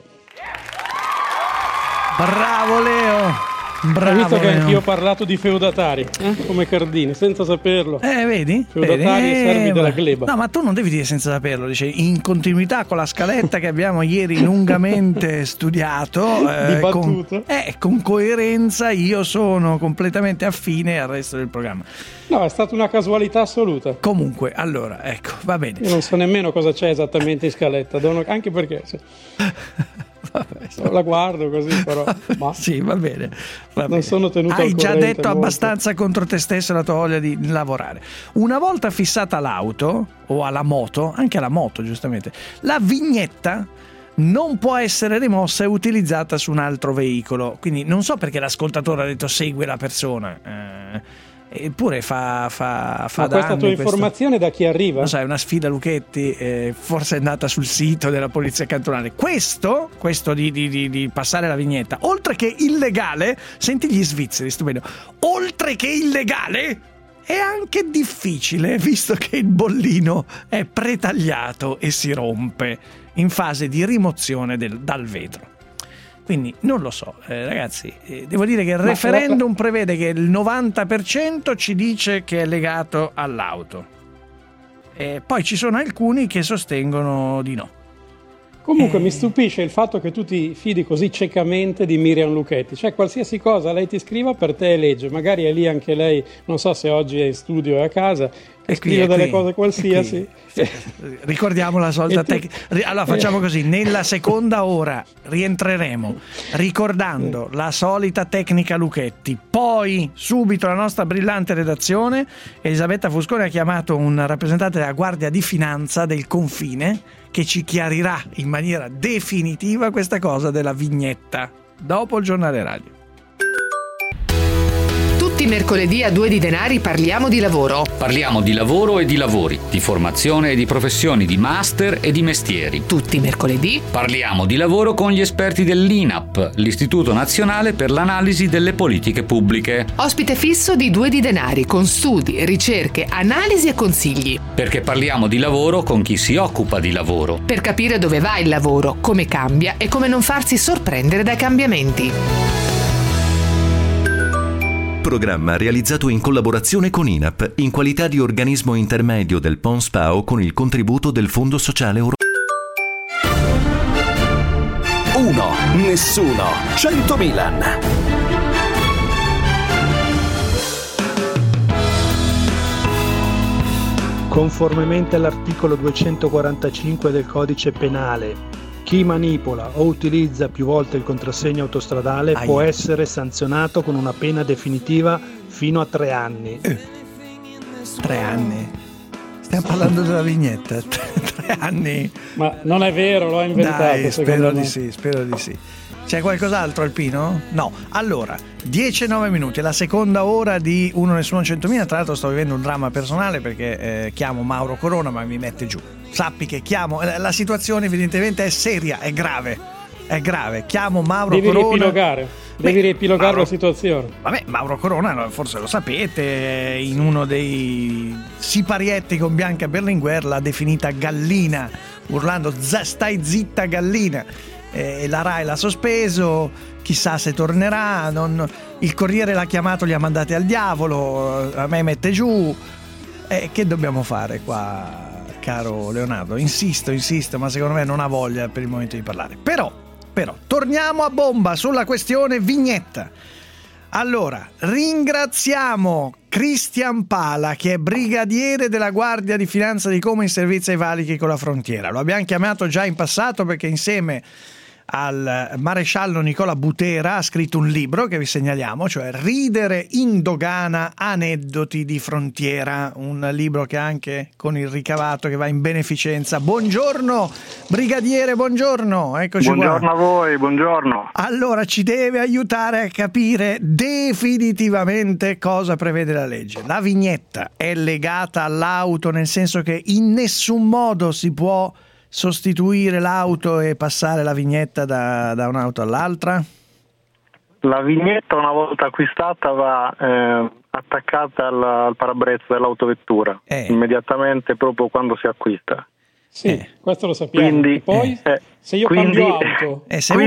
Bravo Leo! Bravo, hai visto che Leo. anch'io ho parlato di feudatari, come Cardini, senza saperlo. Vedi? Feudatari e servi della gleba. No, ma tu non devi dire senza saperlo, dice in continuità con la scaletta che abbiamo ieri lungamente studiato, con coerenza io sono completamente affine al resto del programma. No, è stata una casualità assoluta. Comunque, allora, ecco, va bene. Io non so nemmeno cosa c'è esattamente in scaletta, anche perché... La guardo così, però sì, va bene. Non sono tenuto al corrente. Hai già detto molto. Abbastanza contro te stesso la tua voglia di lavorare. Una volta fissata l'auto o alla moto, anche alla moto giustamente, la vignetta non può essere rimossa e utilizzata su un altro veicolo. Quindi non so perché l'ascoltatore ha detto segue la persona. Eppure fa ma questa tua informazione da chi arriva? Non so, è una sfida Luchetti, forse è andata sul sito della polizia cantonale. Questo di passare la vignetta, oltre che illegale, senti gli svizzeri, stupendo, oltre che illegale è anche difficile, visto che il bollino è pretagliato e si rompe in fase di rimozione dal vetro. Quindi non lo so, ragazzi, devo dire che il referendum prevede che il 90% ci dice che è legato all'auto. Poi ci sono alcuni che sostengono di no. Comunque mi stupisce il fatto che tu ti fidi così ciecamente di Miriam Luchetti, cioè qualsiasi cosa lei ti scriva per te è legge, magari è lì anche lei, non so se oggi è in studio o è a casa, e scrive delle cose qualsiasi. Ricordiamo la solita allora facciamo così, nella seconda ora rientreremo ricordando la solita tecnica Luchetti, poi subito la nostra brillante redazione. Elisabetta Fusconi ha chiamato un rappresentante della Guardia di Finanza del confine che ci chiarirà in maniera definitiva questa cosa della vignetta dopo il giornale radio. Tutti i mercoledì a 2 di Denari parliamo di lavoro. Parliamo di lavoro e di lavori, di formazione e di professioni, di master e di mestieri. Tutti i mercoledì parliamo di lavoro con gli esperti dell'INAP, l'Istituto Nazionale per l'Analisi delle Politiche Pubbliche. Ospite fisso di 2 di Denari con studi, ricerche, analisi e consigli. Perché parliamo di lavoro con chi si occupa di lavoro. Per capire dove va il lavoro, come cambia e come non farsi sorprendere dai cambiamenti. Programma realizzato in collaborazione con INAP in qualità di organismo intermedio del PONSPAO con il contributo del Fondo Sociale Europeo. 1, nessuno, 100 Milan. Conformemente all'articolo 245 del Codice Penale, chi manipola o utilizza più volte il contrassegno autostradale può essere sanzionato con una pena definitiva fino a 3 anni. 3 anni? Stiamo parlando della vignetta. 3 anni? Ma non è vero, l'ho inventato. Dai, spero di sì. C'è qualcos'altro, Alpino? No. Allora, 10-9 minuti, la seconda ora di Uno Nessuno 100.000. Tra l'altro sto vivendo un dramma personale perché chiamo Mauro Corona ma mi mette giù. Sappi che la situazione evidentemente è seria, è grave. Chiamo Mauro Corona. Devi riepilogare la situazione. Vabbè, Mauro Corona, forse lo sapete, in uno dei siparietti con Bianca Berlinguer l'ha definita gallina, urlando stai zitta gallina. La Rai l'ha sospeso, chissà se tornerà, il Corriere l'ha chiamato, li ha mandati al diavolo, a me mette giù. Che dobbiamo fare qua, caro Leonardo? Insisto, ma secondo me non ha voglia per il momento di parlare. Però torniamo a bomba sulla questione vignetta. Allora, ringraziamo Cristian Pala, che è brigadiere della Guardia di Finanza di Como in servizio ai valichi con la frontiera. Lo abbiamo chiamato già in passato perché insieme al maresciallo Nicola Butera ha scritto un libro che vi segnaliamo, cioè Ridere in dogana, aneddoti di frontiera, un libro che anche con il ricavato che va in beneficenza. Buongiorno brigadiere, buongiorno, eccoci buongiorno qua. A voi, buongiorno. Allora, ci deve aiutare a capire definitivamente cosa prevede la legge. La vignetta è legata all'auto, nel senso che in nessun modo si può sostituire l'auto e passare la vignetta da un'auto all'altra? La vignetta, una volta acquistata, va attaccata al parabrezza dell'autovettura immediatamente, proprio quando si acquista. Sì, questo lo sappiamo. Quindi, poi se io cambio auto,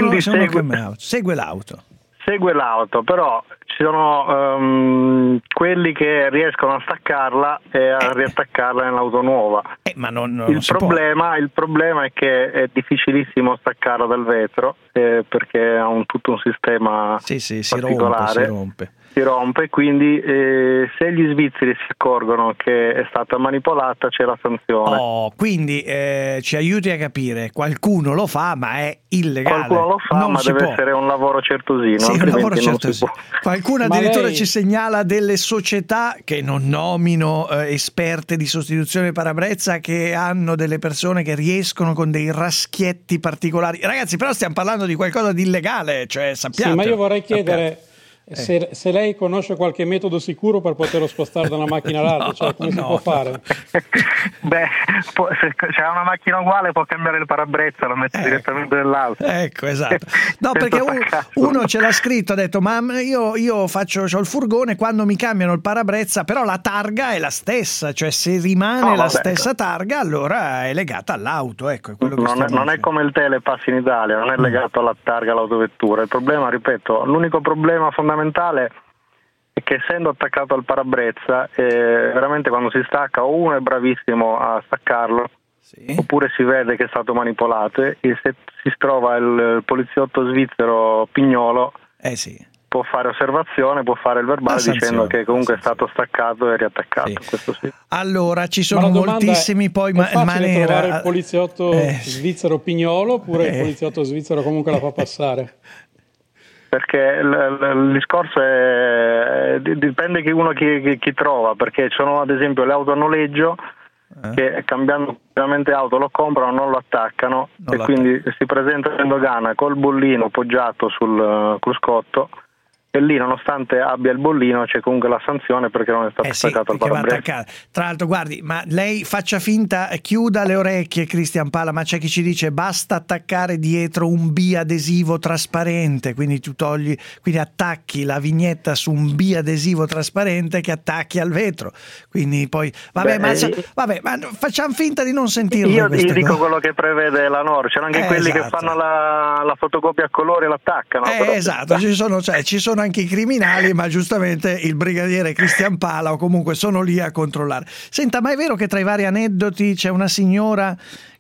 segue l'auto. Segue l'auto, però ci sono quelli che riescono a staccarla e a riattaccarla nell'auto nuova. Ma non il problema è che è difficilissimo staccarla dal vetro perché ha tutto un sistema particolare. Si rompe, quindi se gli svizzeri si accorgono che è stata manipolata c'è la sanzione. Quindi ci aiuti a capire, qualcuno lo fa ma è illegale. Qualcuno lo fa, ma deve essere un lavoro certosino. Sì, un lavoro certosino. Qualcuno addirittura ci segnala delle società che non nomino esperte di sostituzione parabrezza, che hanno delle persone che riescono con dei raschietti particolari. Ragazzi, però stiamo parlando di qualcosa di illegale, cioè sappiate. Sì, ma io vorrei chiedere se lei conosce qualche metodo sicuro per poterlo spostare da una macchina all'altra, cioè come si può fare? Beh, se c'è una macchina uguale può cambiare il parabrezza, lo mette direttamente nell'auto. Ecco, esatto. No, perché uno ce l'ha scritto, ha detto ma io c'ho il furgone, quando mi cambiano il parabrezza però la targa è la stessa, cioè se rimane stessa targa allora è legata all'auto, ecco, è quello che non è come il Telepass in Italia, non è legato alla targa all'autovettura. Il problema, ripeto, l'unico problema fondamentale è che essendo attaccato al parabrezza veramente quando si stacca o uno è bravissimo a staccarlo oppure si vede che è stato manipolato e se si trova il poliziotto svizzero Pignolo può fare osservazione, può fare il verbale dicendo che comunque è stato staccato e riattaccato. Questo sì. Allora ci sono moltissimi poi facile trovare il poliziotto svizzero Pignolo oppure il poliziotto svizzero comunque la fa passare? Perché il discorso dipende che uno chi trova, perché ci sono ad esempio le auto a noleggio che cambiando veramente auto lo comprano, non lo attaccano quindi si presentano in dogana col bollino poggiato sul cruscotto e lì nonostante abbia il bollino c'è comunque la sanzione perché non è stato attaccato al parabrezza. Tra l'altro guardi, ma lei faccia finta, chiuda le orecchie Cristian Pala, ma c'è chi ci dice basta attaccare dietro un biadesivo trasparente, quindi tu quindi attacchi la vignetta su un biadesivo trasparente che attacchi al vetro, quindi poi ma facciamo finta di non sentirlo. Io dico quello che prevede la norma, c'erano anche quelli che fanno la fotocopia a colore e l'attaccano. Esatto, ci sono anche i criminali, ma giustamente il brigadiere Cristian Pala o comunque sono lì a controllare. Senta, ma è vero che tra i vari aneddoti c'è una signora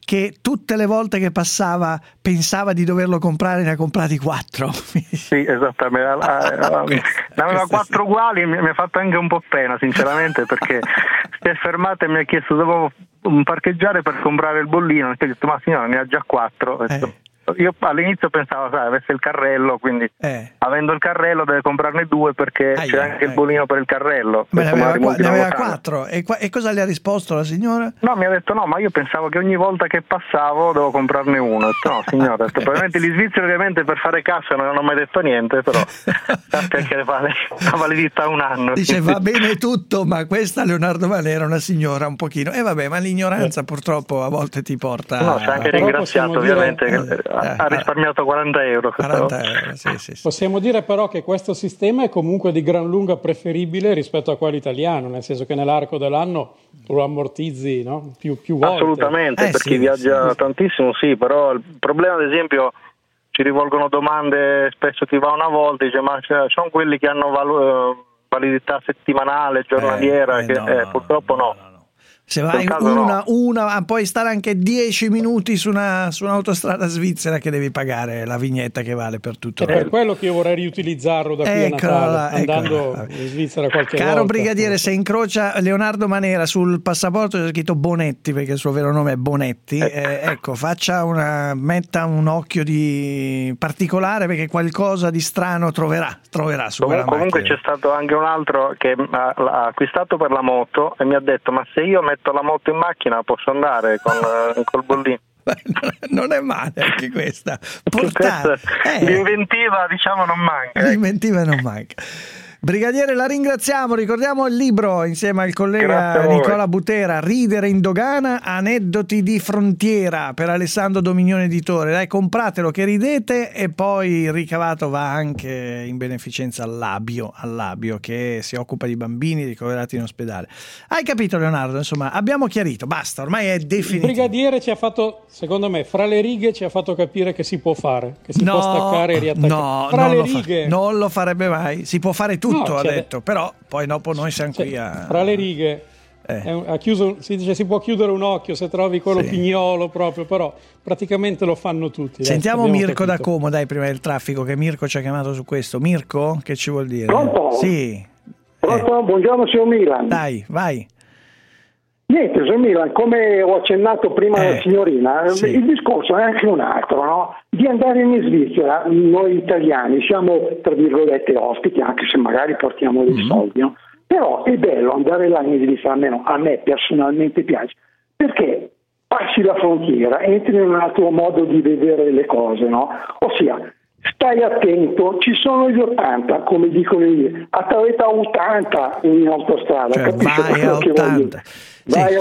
che tutte le volte che passava pensava di doverlo comprare, ne ha comprati 4. Sì, esattamente. Ne aveva 4 uguali, mi ha fatto anche un po' pena sinceramente, perché si è fermato e mi ha chiesto dovevo parcheggiare per comprare il bollino, e ho detto ma signora ne ha già 4. Io all'inizio pensavo, sai, avesse il carrello, quindi avendo il carrello deve comprarne 2 perché c'è anche il bollino per il carrello. Ne aveva 4. E cosa le ha risposto la signora? No, mi ha detto no, ma io pensavo che ogni volta che passavo dovevo comprarne uno. Ho detto no signora, probabilmente gli svizzeri ovviamente per fare cassa non hanno mai detto niente, però sappia che vale la validità 1 anno. Dice va bene tutto, ma questa Leonardo Manera è una signora un pochino, e vabbè, ma l'ignoranza purtroppo a volte ti porta. No, c'è anche ringraziato ovviamente ha risparmiato 40 euro. 40 euro, sì. Possiamo dire però che questo sistema è comunque di gran lunga preferibile rispetto a quello italiano, nel senso che nell'arco dell'anno lo ammortizzi, no? più volte. Assolutamente, per chi viaggia tantissimo sì, però il problema ad esempio ci rivolgono domande, spesso chi va una volta dice ma sono quelli che hanno validità settimanale, giornaliera, purtroppo no. Se vai puoi stare anche 10 minuti su un'autostrada svizzera che devi pagare la vignetta che vale per tutto. È per quello che io vorrei riutilizzarlo da qui a Natale, andando in Svizzera qualche volta. Caro brigadiere, se incrocia Leonardo Manera sul passaporto c'è scritto Bonetti, perché il suo vero nome è Bonetti, ecco, metta un occhio di particolare, perché qualcosa di strano troverà su quella macchina. Comunque c'è stato anche un altro che ha acquistato per la moto e mi ha detto ma se io metto la moto in macchina posso andare col bollino. Non è male anche questa. L'inventiva non manca. L'inventiva non manca. Brigadiere, la ringraziamo, ricordiamo il libro insieme al collega Nicola Butera, Ridere in dogana, aneddoti di frontiera, per Alessandro Dominione editore. Dai, compratelo che ridete, e poi il ricavato va anche in beneficenza al Labio che si occupa di bambini ricoverati in ospedale. Hai capito Leonardo? Insomma, abbiamo chiarito, basta, ormai è definitivo. Il brigadiere ci ha fatto, secondo me, fra le righe ci ha fatto capire che si può fare, che si può staccare e riattaccare. Non lo farebbe mai, si può fare tutto. Ha detto, però poi dopo noi siamo qui a... Fra le righe ha chiuso, si dice si può chiudere un occhio se trovi quello pignolo proprio, però praticamente lo fanno tutti. Sentiamo Mirko da Como, dai, prima del traffico, che Mirko ci ha chiamato su questo. Mirko, che ci vuol dire? Pronto? Sì. Pronto? Buongiorno signor Milan. Dai, vai. Niente, signor Milan, come ho accennato prima alla signorina, il discorso è anche un altro, no? Di andare in Svizzera, noi italiani siamo, tra virgolette, ospiti, anche se magari portiamo dei soldi, no? Però è bello andare là in Svizzera, almeno a me personalmente piace, perché passi la frontiera, entri in un altro modo di vedere le cose, no? Ossia, stai attento, ci sono gli 80, come dicono io, a tavetta 80 in autostrada, capisci quello che voglio dire? Vai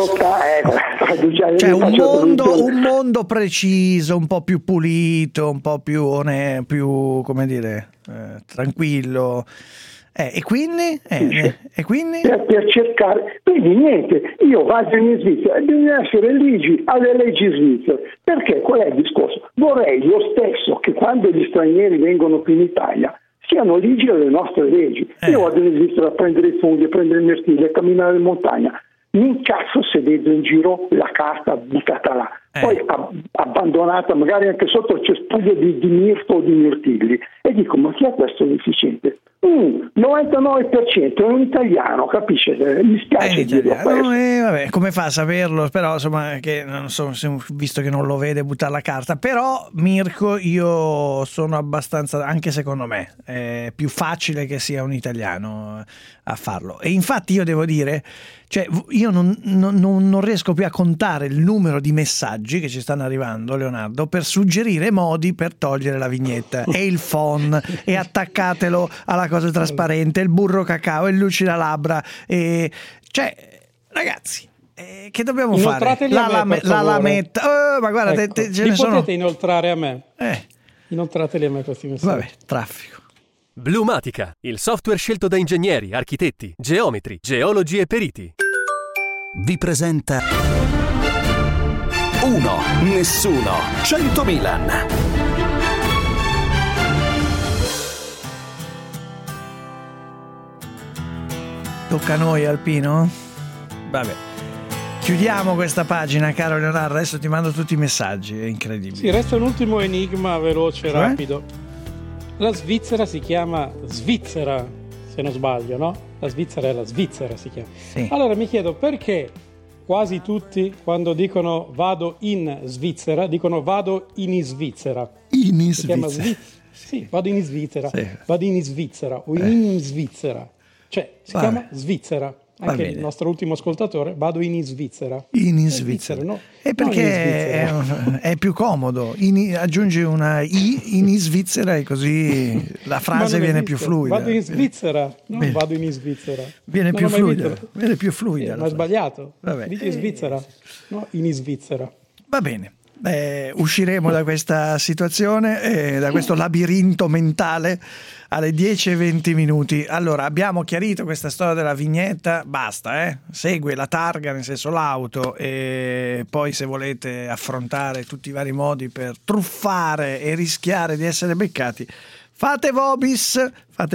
cioè un mondo preciso, un po' più pulito, un po' più come dire, tranquillo. E quindi? Per cercare, quindi niente, io vado in Svizzera, bisogna essere ligi alle leggi svizzere, perché qual è il discorso? Vorrei lo stesso che quando gli stranieri vengono qui in Italia siano ligi alle nostre leggi. Io vado in Svizzera a prendere i funghi, a prendere il mirtillo, a camminare in montagna. Mi incazzo se vedo in giro la carta buttata là, poi abbandonata magari anche sotto il cespuglio di mirto o di mirtilli, e dico ma chi è questo deficiente? 99% è un italiano, capisce? Mi spiace dirlo questo. Vabbè, come fa a saperlo? Però insomma, che non so, visto che non lo vede buttare la carta. Però Mirko, io sono abbastanza, anche secondo me è più facile che sia un italiano a farlo. E infatti io devo dire, cioè io non riesco più a contare il numero di messaggi che ci stanno arrivando, Leonardo, per suggerire modi per togliere la vignetta e il phon, e attaccatelo alla cosa trasparente, il burro cacao, il lucida-labbra, e cioè ragazzi, che dobbiamo fare? La lametta, ma guarda, ecco, ce ne sono. Potete inoltrare a me, inoltrateli a me questi messaggi. Vabbè, traffico. Blumatica, il software scelto da ingegneri, architetti, geometri, geologi e periti, vi presenta 1, Nessuno, 100 Milan. Tocca a noi, Alpino? Vabbè. Chiudiamo questa pagina, caro Leonardo, adesso ti mando tutti i messaggi, è incredibile. Sì, resta un ultimo enigma veloce, rapido. La Svizzera si chiama Svizzera, se non sbaglio, no? La Svizzera è la Svizzera, si chiama. Sì. Allora mi chiedo perché quasi tutti, quando dicono vado in Svizzera, dicono vado in Svizzera. In Svizzera? Sì, vado in Svizzera. Sì. Vado in Svizzera o in Svizzera. Cioè, si chiama Svizzera. Anche il nostro ultimo ascoltatore, vado in Svizzera. In Svizzera. No? È perché è più comodo. Aggiungi una I in Svizzera e così la frase viene più fluida. Vado in Svizzera, non vado in Svizzera. Viene più fluida. Viene più fluida. Ma è sbagliato. Dici Svizzera, no, in Svizzera. Va bene. Usciremo da questa situazione, da questo labirinto mentale alle 10:20. Allora, abbiamo chiarito questa storia della vignetta, basta, segue la targa, nel senso l'auto, e poi se volete affrontare tutti i vari modi per truffare e rischiare di essere beccati, fate vobis.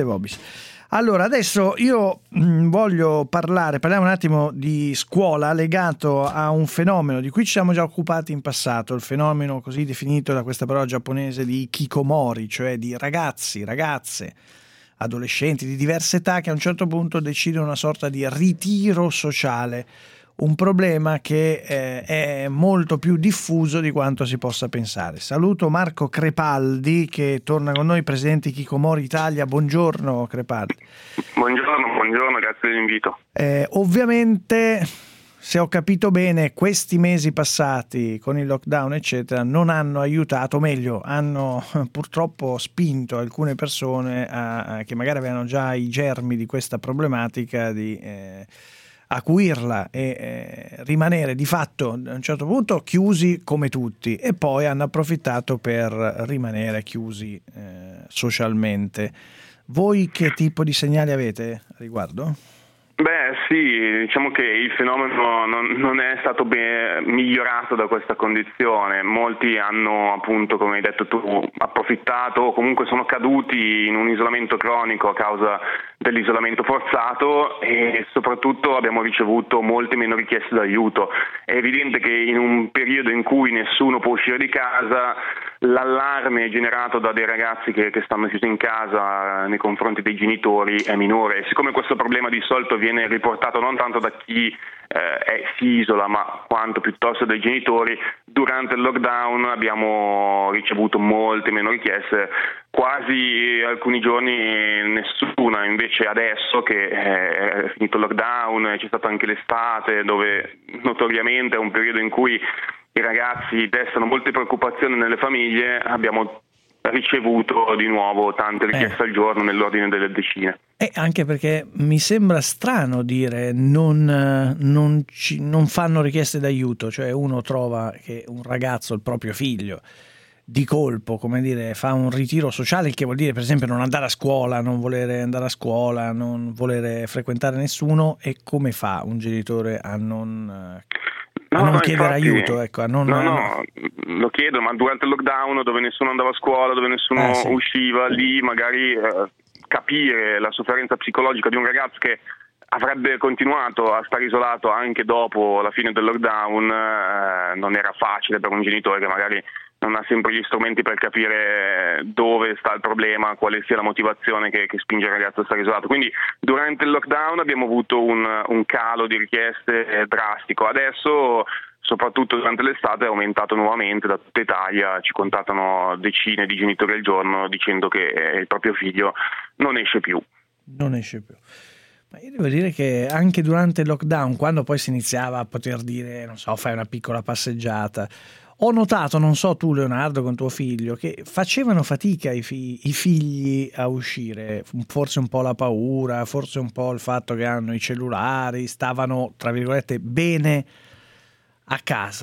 Allora, adesso io parliamo un attimo di scuola legato a un fenomeno di cui ci siamo già occupati in passato, il fenomeno così definito da questa parola giapponese di hikikomori, cioè di ragazzi, ragazze, adolescenti di diverse età che a un certo punto decidono una sorta di ritiro sociale, un problema che è molto più diffuso di quanto si possa pensare. Saluto Marco Crepaldi che torna con noi, presidente Hikikomori Italia. Buongiorno Crepaldi. Buongiorno, grazie dell'invito. Ovviamente, se ho capito bene, questi mesi passati con il lockdown eccetera non hanno aiutato, o meglio hanno purtroppo spinto alcune persone che magari avevano già i germi di questa problematica di acuirla e rimanere di fatto a un certo punto chiusi come tutti, e poi hanno approfittato per rimanere chiusi socialmente. Voi che tipo di segnali avete a riguardo? Beh sì, diciamo che il fenomeno non è stato migliorato da questa condizione. Molti hanno appunto, come hai detto tu, approfittato o comunque sono caduti in un isolamento cronico a causa dell'isolamento forzato, e soprattutto abbiamo ricevuto molte meno richieste d'aiuto. È evidente che in un periodo in cui nessuno può uscire di casa, l'allarme generato da dei ragazzi che stanno chiusi in casa nei confronti dei genitori è minore. Siccome questo problema di solito viene riportato non tanto da chi si isola, ma quanto piuttosto dai genitori, durante il lockdown abbiamo ricevuto molte meno richieste, quasi alcuni giorni nessuna. Invece adesso che è finito il lockdown, c'è stata anche l'estate, dove notoriamente è un periodo in cui i ragazzi destano molte preoccupazioni nelle famiglie, abbiamo ricevuto di nuovo tante richieste al giorno, nell'ordine delle decine. Anche perché mi sembra strano dire non fanno richieste d'aiuto, cioè uno trova che un ragazzo, il proprio figlio, di colpo, come dire, fa un ritiro sociale, il che vuol dire per esempio non andare a scuola, non volere andare a scuola, non volere frequentare nessuno, e come fa un genitore a non chiedere aiuto? Ecco, No, lo chiedo, ma durante il lockdown, dove nessuno andava a scuola, dove nessuno usciva, lì magari capire la sofferenza psicologica di un ragazzo che avrebbe continuato a stare isolato anche dopo la fine del lockdown non era facile per un genitore che magari non ha sempre gli strumenti per capire dove sta il problema, quale sia la motivazione che spinge il ragazzo a stare isolato. Quindi durante il lockdown abbiamo avuto un calo di richieste drastico. Adesso, soprattutto durante l'estate, è aumentato nuovamente da tutta Italia, ci contattano decine di genitori al giorno dicendo che il proprio figlio non esce più. Ma io devo dire che anche durante il lockdown, quando poi si iniziava a poter dire, non so, fai una piccola passeggiata, ho notato, non so tu Leonardo con tuo figlio, che facevano fatica i figli a uscire, forse un po' la paura, forse un po' il fatto che hanno i cellulari, stavano tra virgolette bene a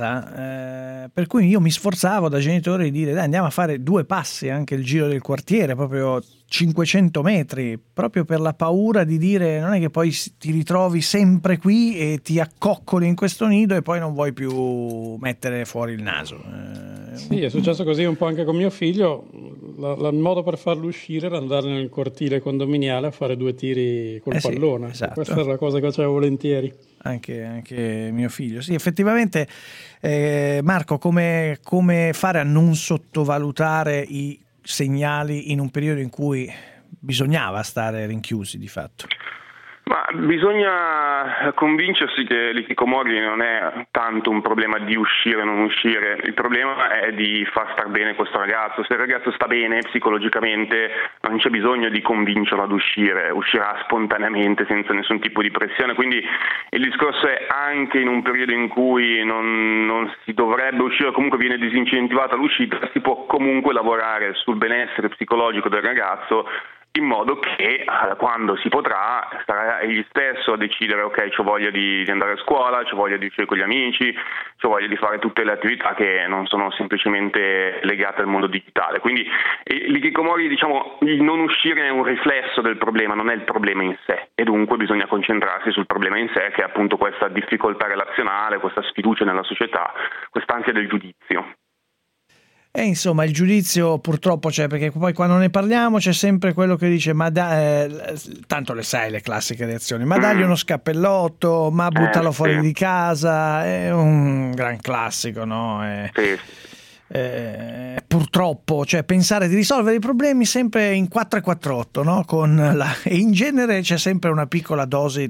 casa, per cui io mi sforzavo da genitore di dire dai, andiamo a fare 2 passi, anche il giro del quartiere, proprio 500 metri, proprio per la paura di dire non è che poi ti ritrovi sempre qui e ti accoccoli in questo nido e poi non vuoi più mettere fuori il naso. Sì, è successo così un po' anche con mio figlio. il modo per farlo uscire era andare nel cortile condominiale a fare 2 tiri col pallone. Esatto. Questa era la cosa che facevo volentieri. Anche mio figlio. Sì, effettivamente, Marco, come fare a non sottovalutare i segnali in un periodo in cui bisognava stare rinchiusi di fatto? Ma bisogna convincersi che l'hikikomori non è tanto un problema di uscire o non uscire, il problema è di far star bene questo ragazzo. Se il ragazzo sta bene psicologicamente non c'è bisogno di convincerlo ad uscire, uscirà spontaneamente senza nessun tipo di pressione. Quindi il discorso è, anche in un periodo in cui non si dovrebbe uscire, comunque viene disincentivata l'uscita, si può comunque lavorare sul benessere psicologico del ragazzo, in modo che quando si potrà sarà egli stesso a decidere: ok, c'ho voglia di andare a scuola, c'ho voglia di uscire con gli amici, c'ho voglia di fare tutte le attività che non sono semplicemente legate al mondo digitale. Quindi l'hikikomori, diciamo, il non uscire è un riflesso del problema, non è il problema in sé, e dunque bisogna concentrarsi sul problema in sé, che è appunto questa difficoltà relazionale, questa sfiducia nella società, quest'ansia del giudizio. E insomma il giudizio purtroppo c'è, perché poi quando ne parliamo c'è sempre quello che dice: ma tanto le sai le classiche reazioni, ma dagli uno scappellotto, ma buttalo fuori di casa, è un gran classico, no? Purtroppo, cioè, pensare di risolvere i problemi sempre in 448, no? E in genere c'è sempre una piccola dose,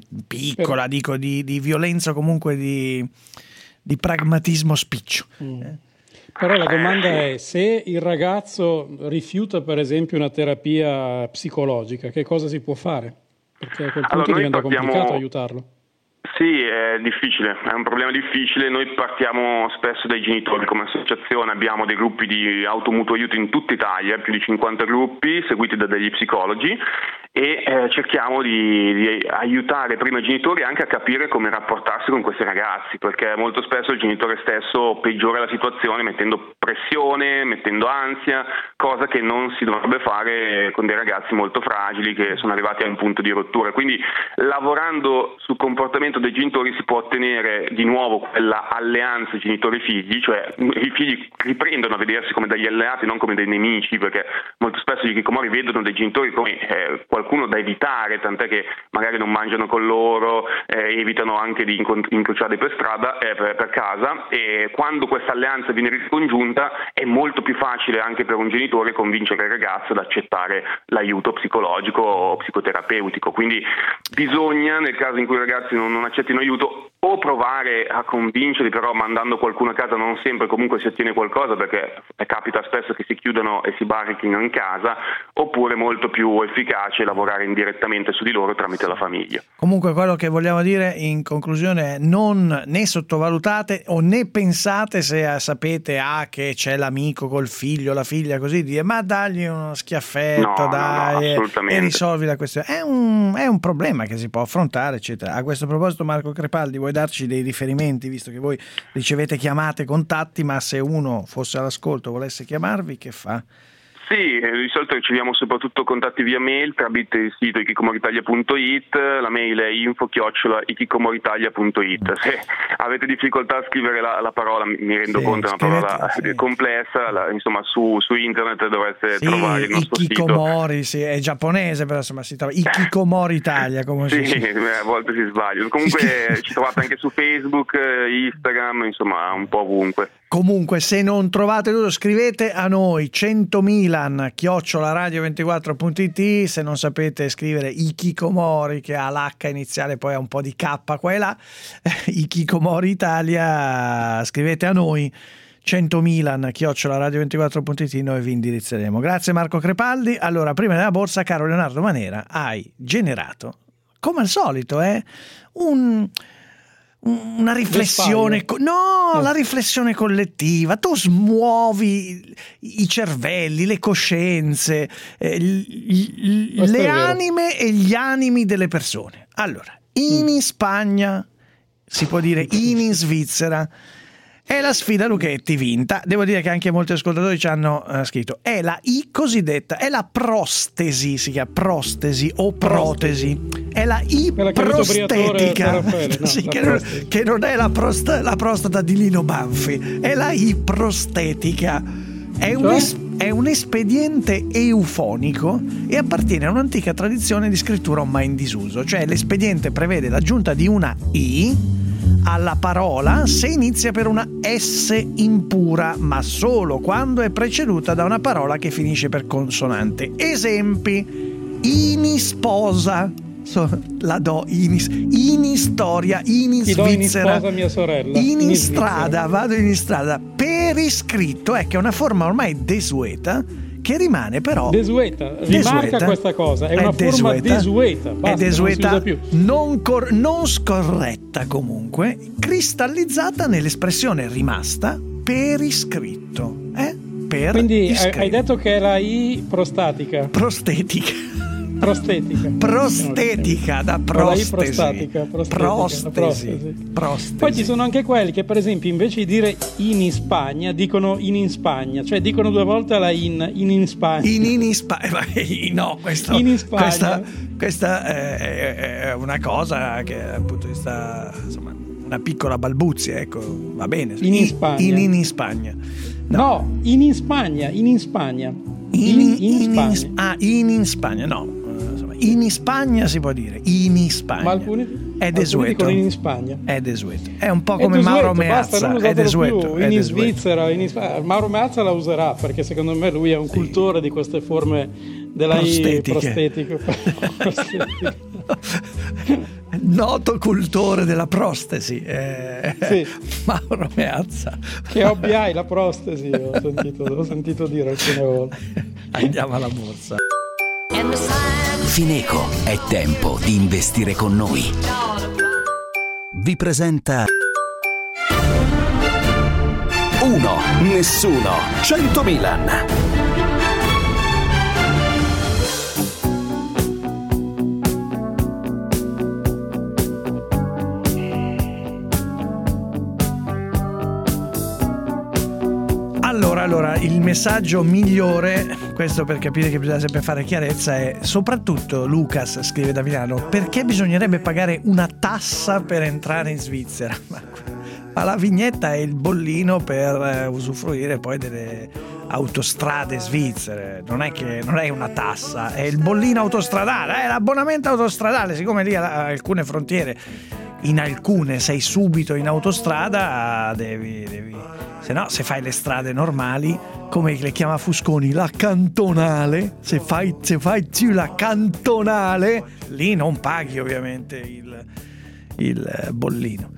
di violenza o comunque di pragmatismo spiccio. Però la domanda è: se il ragazzo rifiuta per esempio una terapia psicologica, che cosa si può fare? Perché a quel punto diventa complicato aiutarlo. Sì, è difficile, è un problema difficile. Noi partiamo spesso dai genitori come associazione, abbiamo dei gruppi di automutuo aiuto in tutta Italia, più di 50 gruppi seguiti da degli psicologi, e cerchiamo di aiutare prima i genitori anche a capire come rapportarsi con questi ragazzi, perché molto spesso il genitore stesso peggiora la situazione mettendo pressione, mettendo ansia, cosa che non si dovrebbe fare con dei ragazzi molto fragili che sono arrivati a un punto di rottura. Quindi lavorando sul comportamento dei genitori si può ottenere di nuovo quella alleanza genitori-figli, cioè i figli riprendono a vedersi come degli alleati, non come dei nemici, perché molto spesso gli hikikomori vedono dei genitori come qualcuno da evitare, tant'è che magari non mangiano con loro, evitano anche di incrociarli per strada, per casa, e quando questa alleanza viene ricongiunta è molto più facile anche per un genitore convincere il ragazzo ad accettare l'aiuto psicologico o psicoterapeutico. Quindi bisogna, nel caso in cui i ragazzi non accettino aiuto, o provare a convincerli, però mandando qualcuno a casa non sempre comunque si ottiene qualcosa, perché capita spesso che si chiudano e si barrichino in casa, oppure molto più efficace lavorare indirettamente su di loro tramite la famiglia. Comunque quello che vogliamo dire in conclusione è: non né sottovalutate o né pensate, se sapete che c'è l'amico col figlio, la figlia, così dire ma dagli uno schiaffetto, e risolvi la questione. È un problema che si può affrontare, eccetera. A questo proposito, Marco Crepaldi, vuoi darci dei riferimenti, visto che voi ricevete chiamate, contatti, ma se uno fosse all'ascolto volesse chiamarvi, che fa? Sì, di solito riceviamo soprattutto contatti via mail tramite il sito ikikomoritalia.it, la mail è info@ikikomoritalia.it. Se avete difficoltà a scrivere la parola, mi rendo conto, è una parola complessa, insomma su internet dovreste trovare il nostro Ikikomori, sito. È giapponese, però insomma si trova Ikikomori Italia, come si dice. A volte si sbaglia. Comunque ci trovate anche su Facebook, Instagram, insomma un po' ovunque. Comunque, se non trovate tutto, scrivete a noi 100milan@radio24.it. se non sapete scrivere Ikikomori, che ha l'H iniziale, poi ha un po' di K qua e là, Ikikomori Italia, scrivete a noi 100milan@radio24.it, noi vi indirizzeremo. Grazie Marco Crepaldi. Allora, prima della borsa, caro Leonardo Manera, hai generato, come al solito, una riflessione, la riflessione collettiva. Tu smuovi i cervelli, le coscienze, le anime e gli animi delle persone. Allora, in Spagna, si può dire in Svizzera, è la sfida Lucchetti vinta. Devo dire che anche molti ascoltatori ci hanno scritto. È la cosiddetta, è la prostesi, si chiama prostesi o protesi. È la prostetica, che non è la prostata di Lino Banfi, è la prostetica. È è un espediente eufonico e appartiene a un'antica tradizione di scrittura ormai in disuso, cioè l'espediente prevede l'aggiunta di una I alla parola se inizia per una S impura, ma solo quando è preceduta da una parola che finisce per consonante. Esempi: inisposa, la do, inistoria, inisvizzera, mia sorella, inistrada, vado in strada, per iscritto, che è una forma ormai desueta che rimane però rimarca questa cosa, è una forma desueta, basta, è desueta, non si usa più. Non scorretta comunque, cristallizzata nell'espressione rimasta per iscritto, per quindi iscritto. Hai detto che è la I prostatica, prostetica da prostesi. Prostesi. Poi ci sono anche quelli che per esempio invece di dire in Spagna dicono in Spagna, cioè dicono due volte la in Spagna. No, questa è una cosa che dal punto di vista, insomma, una piccola balbuzia, ecco, va bene. In Spagna. In Spagna. No, in Spagna. In Spagna, no. In Spagna si può dire, in Spagna. Ma alcuni è desueto. In Spagna. È desueto. È un po' come Mauro Meazza, è desueto. In Svizzera, Mauro Meazza la userà perché secondo me lui è un cultore di queste forme della prostetico. Noto cultore della prostesi, sì. Mauro Meazza. Che hobby hai la prostesi? Ho sentito dire alcune volte. Andiamo alla borsa. Fineco, è tempo di investire con noi. Vi presenta 1, nessuno, 100 Milan. Allora, il messaggio migliore, questo per capire che bisogna sempre fare chiarezza, è soprattutto Lucas scrive da Milano: perché bisognerebbe pagare una tassa per entrare in Svizzera? Ma la vignetta è il bollino per usufruire poi delle autostrade svizzere, non è una tassa, è il bollino autostradale, è l'abbonamento autostradale. Siccome lì alcune frontiere, in alcune sei subito in autostrada, devi se no, se fai le strade normali, come le chiama Fusconi, la cantonale, se fai la cantonale, lì non paghi ovviamente il bollino.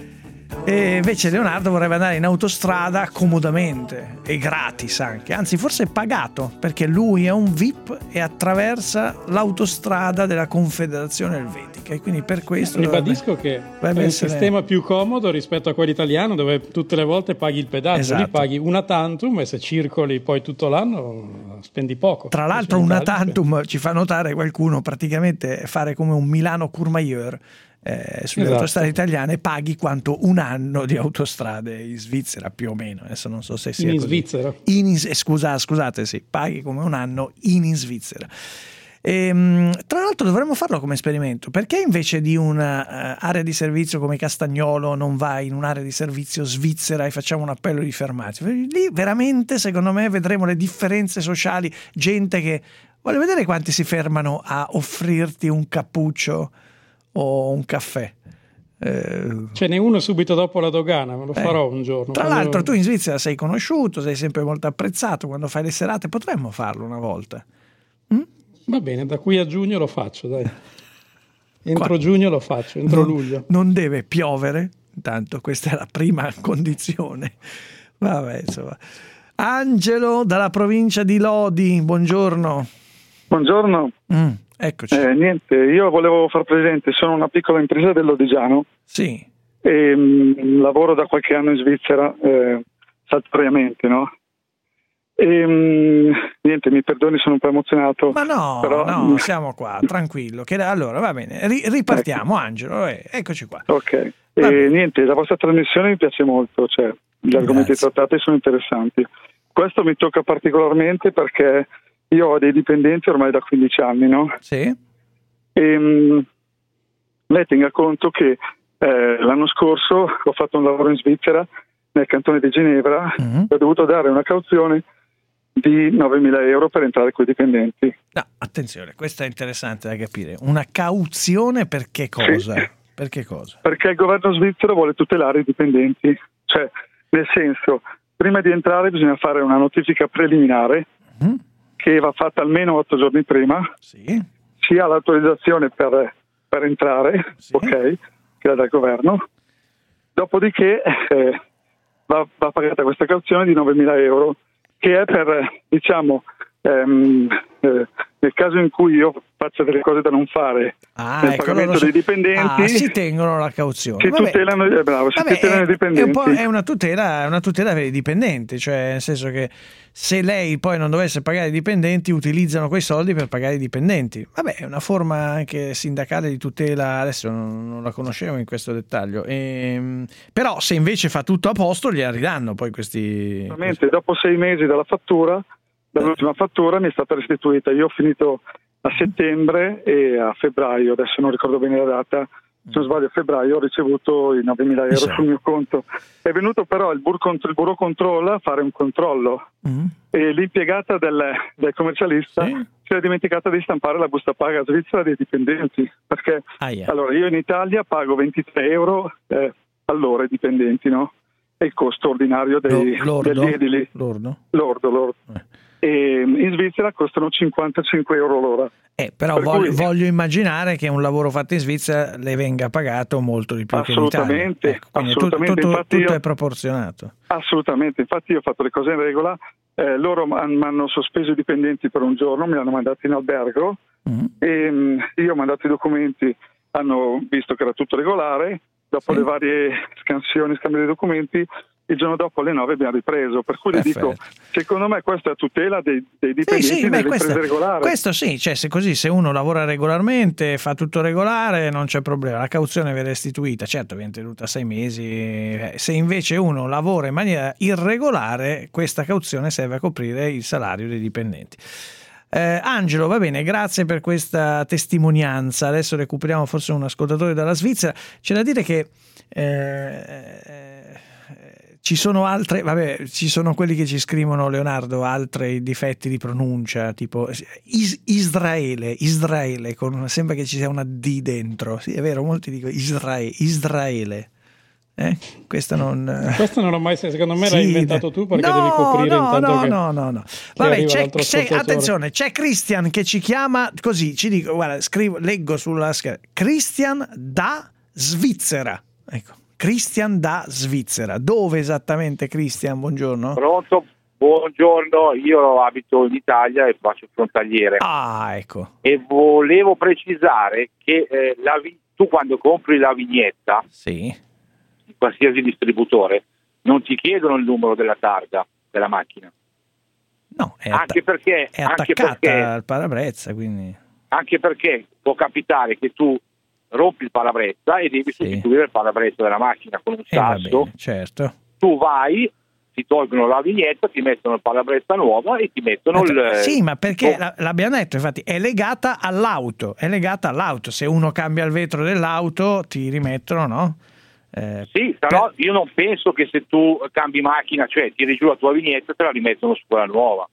E invece Leonardo vorrebbe andare in autostrada comodamente e gratis anche, anzi forse pagato, perché lui è un VIP e attraversa l'autostrada della Confederazione Elvetica e quindi per questo ribadisco che è un sistema più comodo rispetto a quello italiano, dove tutte le volte paghi il pedaggio. Esatto. Lì paghi una tantum e se circoli poi tutto l'anno spendi poco. Tra l'altro una tantum ci fa notare qualcuno, praticamente fare come un Milano-Courmayeur sulle autostrade italiane, paghi quanto un anno di autostrade in Svizzera più o meno. Adesso non so se sia in così. Svizzera? Scusate, sì, paghi come un anno in Svizzera. Tra l'altro dovremmo farlo come esperimento. Perché invece di un'area di servizio come Castagnolo non vai in un'area di servizio svizzera e facciamo un appello di fermarsi? Lì veramente secondo me vedremo le differenze sociali, gente che vuole vedere quanti si fermano a offrirti un cappuccio o un caffè. Ce n'è uno subito dopo la dogana, me lo farò un giorno. Tra l'altro tu in Svizzera sei conosciuto, sei sempre molto apprezzato, quando fai le serate potremmo farlo una volta. Va bene, da qui a giugno lo faccio, dai. Entro giugno lo faccio, luglio. Non deve piovere, intanto questa è la prima condizione. Vabbè, insomma. Angelo dalla provincia di Lodi, buongiorno. Buongiorno. Eccoci. Niente, io volevo far presente, sono una piccola impresa dell'Odigiano. Sì. E lavoro da qualche anno in Svizzera, saltuariamente, no? E niente, mi perdoni, sono un po' emozionato. Ma no, però no, siamo qua, tranquillo. Allora, va bene, ripartiamo, ecco. Angelo, eccoci qua. Ok. E niente, la vostra trasmissione mi piace molto, cioè gli argomenti trattati sono interessanti. Questo mi tocca particolarmente perché io ho dei dipendenti ormai da 15 anni, no? Sì. E lei tenga conto che l'anno scorso ho fatto un lavoro in Svizzera, nel cantone di Ginevra, ho dovuto dare una cauzione di 9.000 euro per entrare coi dipendenti. No, attenzione, questo è interessante da capire. Una cauzione per che cosa? Sì. Per che cosa? Perché il governo svizzero vuole tutelare i dipendenti, cioè nel senso, prima di entrare bisogna fare una notifica preliminare che va fatta almeno 8 giorni prima, si ha l'autorizzazione per entrare, ok, che è dal governo, dopodiché va pagata questa cauzione di 9.000 euro, che è per, diciamo, nel caso in cui io faccia delle cose da non fare nel pagamento dei dipendenti, si tengono la cauzione. Si tutelano i dipendenti. È una tutela per i dipendenti, cioè nel senso che se lei poi non dovesse pagare i dipendenti, utilizzano quei soldi per pagare i dipendenti. Vabbè, è una forma anche sindacale di tutela, adesso non la conoscevo in questo dettaglio. Però se invece fa tutto a posto, gliela ridanno poi questi. Dopo 6 mesi dall'ultima fattura mi è stata restituita. Io ho finito a settembre e a febbraio, adesso non ricordo bene la data, se non sbaglio a febbraio ho ricevuto i 9.000 euro sul mio conto. È venuto però il Bureau Control a fare un controllo e l'impiegata del commercialista si è dimenticata di stampare la busta paga svizzera dei dipendenti, perché allora io in Italia pago 23 euro all'ora ai dipendenti, no? È il costo ordinario degli edili. Lordo. E in Svizzera costano 55 euro l'ora. Però voglio immaginare che un lavoro fatto in Svizzera le venga pagato molto di più che in Italia. Assolutamente. Tutto è proporzionato. Assolutamente, infatti io ho fatto le cose in regola, loro mi hanno sospeso i dipendenti per un giorno, mi hanno mandati in albergo e io ho mandato i documenti, hanno visto che era tutto regolare, dopo le varie scansioni, scambi dei documenti, il giorno dopo alle 9 abbiamo ripreso, per cui le dico, secondo me questa è tutela dei dipendenti delle imprese regolari. Questo sì, cioè se uno lavora regolarmente, fa tutto regolare, non c'è problema, la cauzione viene restituita, certo viene tenuta 6 mesi, se invece uno lavora in maniera irregolare, questa cauzione serve a coprire il salario dei dipendenti. Angelo, va bene, grazie per questa testimonianza. Adesso recuperiamo forse un ascoltatore dalla Svizzera. C'è da dire che ci sono ci sono quelli che ci scrivono, Leonardo, altri difetti di pronuncia, tipo Israele, sembra che ci sia una D dentro. Sì, è vero, molti dicono Israele. Questo non l'ho mai, secondo me l'hai inventato tu perché devi coprire no. Vabbè, attenzione, c'è Christian che ci chiama così, ci dico, guarda, leggo sulla scheda, Christian da Svizzera, ecco, Christian da Svizzera. Dove esattamente, Christian? Buongiorno. Pronto, buongiorno, io abito in Italia e faccio frontaliere. Ecco. E volevo precisare che tu quando compri la vignetta, in qualsiasi distributore, non ti chiedono il numero della targa della macchina. No, è perché al parabrezza, quindi. Anche perché può capitare che tu rompi il parabrezza e devi sostituire il parabrezza della macchina con un sasso. Certo. Tu vai, ti tolgono la vignetta, ti mettono il parabrezza nuovo e ti mettono Sì, ma perché l'abbiamo detto, infatti, è legata all'auto. Se uno cambia il vetro dell'auto ti rimettono, no? Però io non penso che se tu cambi macchina, cioè tiri giù la tua vignetta, te la rimettono su quella nuova.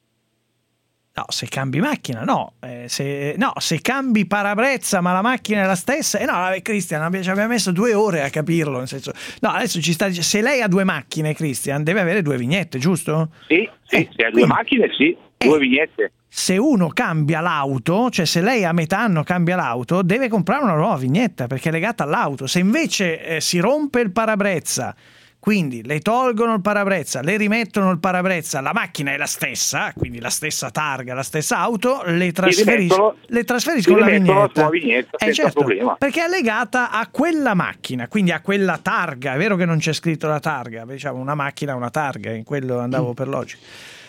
No, se cambi macchina no, se cambi parabrezza ma la macchina è la stessa, Cristian, ci abbiamo messo 2 ore a capirlo, nel senso, no, adesso ci sta, se lei ha 2 macchine, Cristian, deve avere 2 vignette, giusto? Sì, se ha 2 macchine 2 vignette. Se uno cambia l'auto, cioè se lei a metà anno cambia l'auto, deve comprare una nuova vignetta perché è legata all'auto. Se invece si rompe il parabrezza, quindi le tolgono il parabrezza, le rimettono il parabrezza, la macchina è la stessa, quindi la stessa targa, la stessa auto, le trasferiscono la vignetta. Senza problema. Perché è legata a quella macchina, quindi a quella targa. È vero che non c'è scritto la targa, diciamo una macchina, una targa, in quello andavo per logica.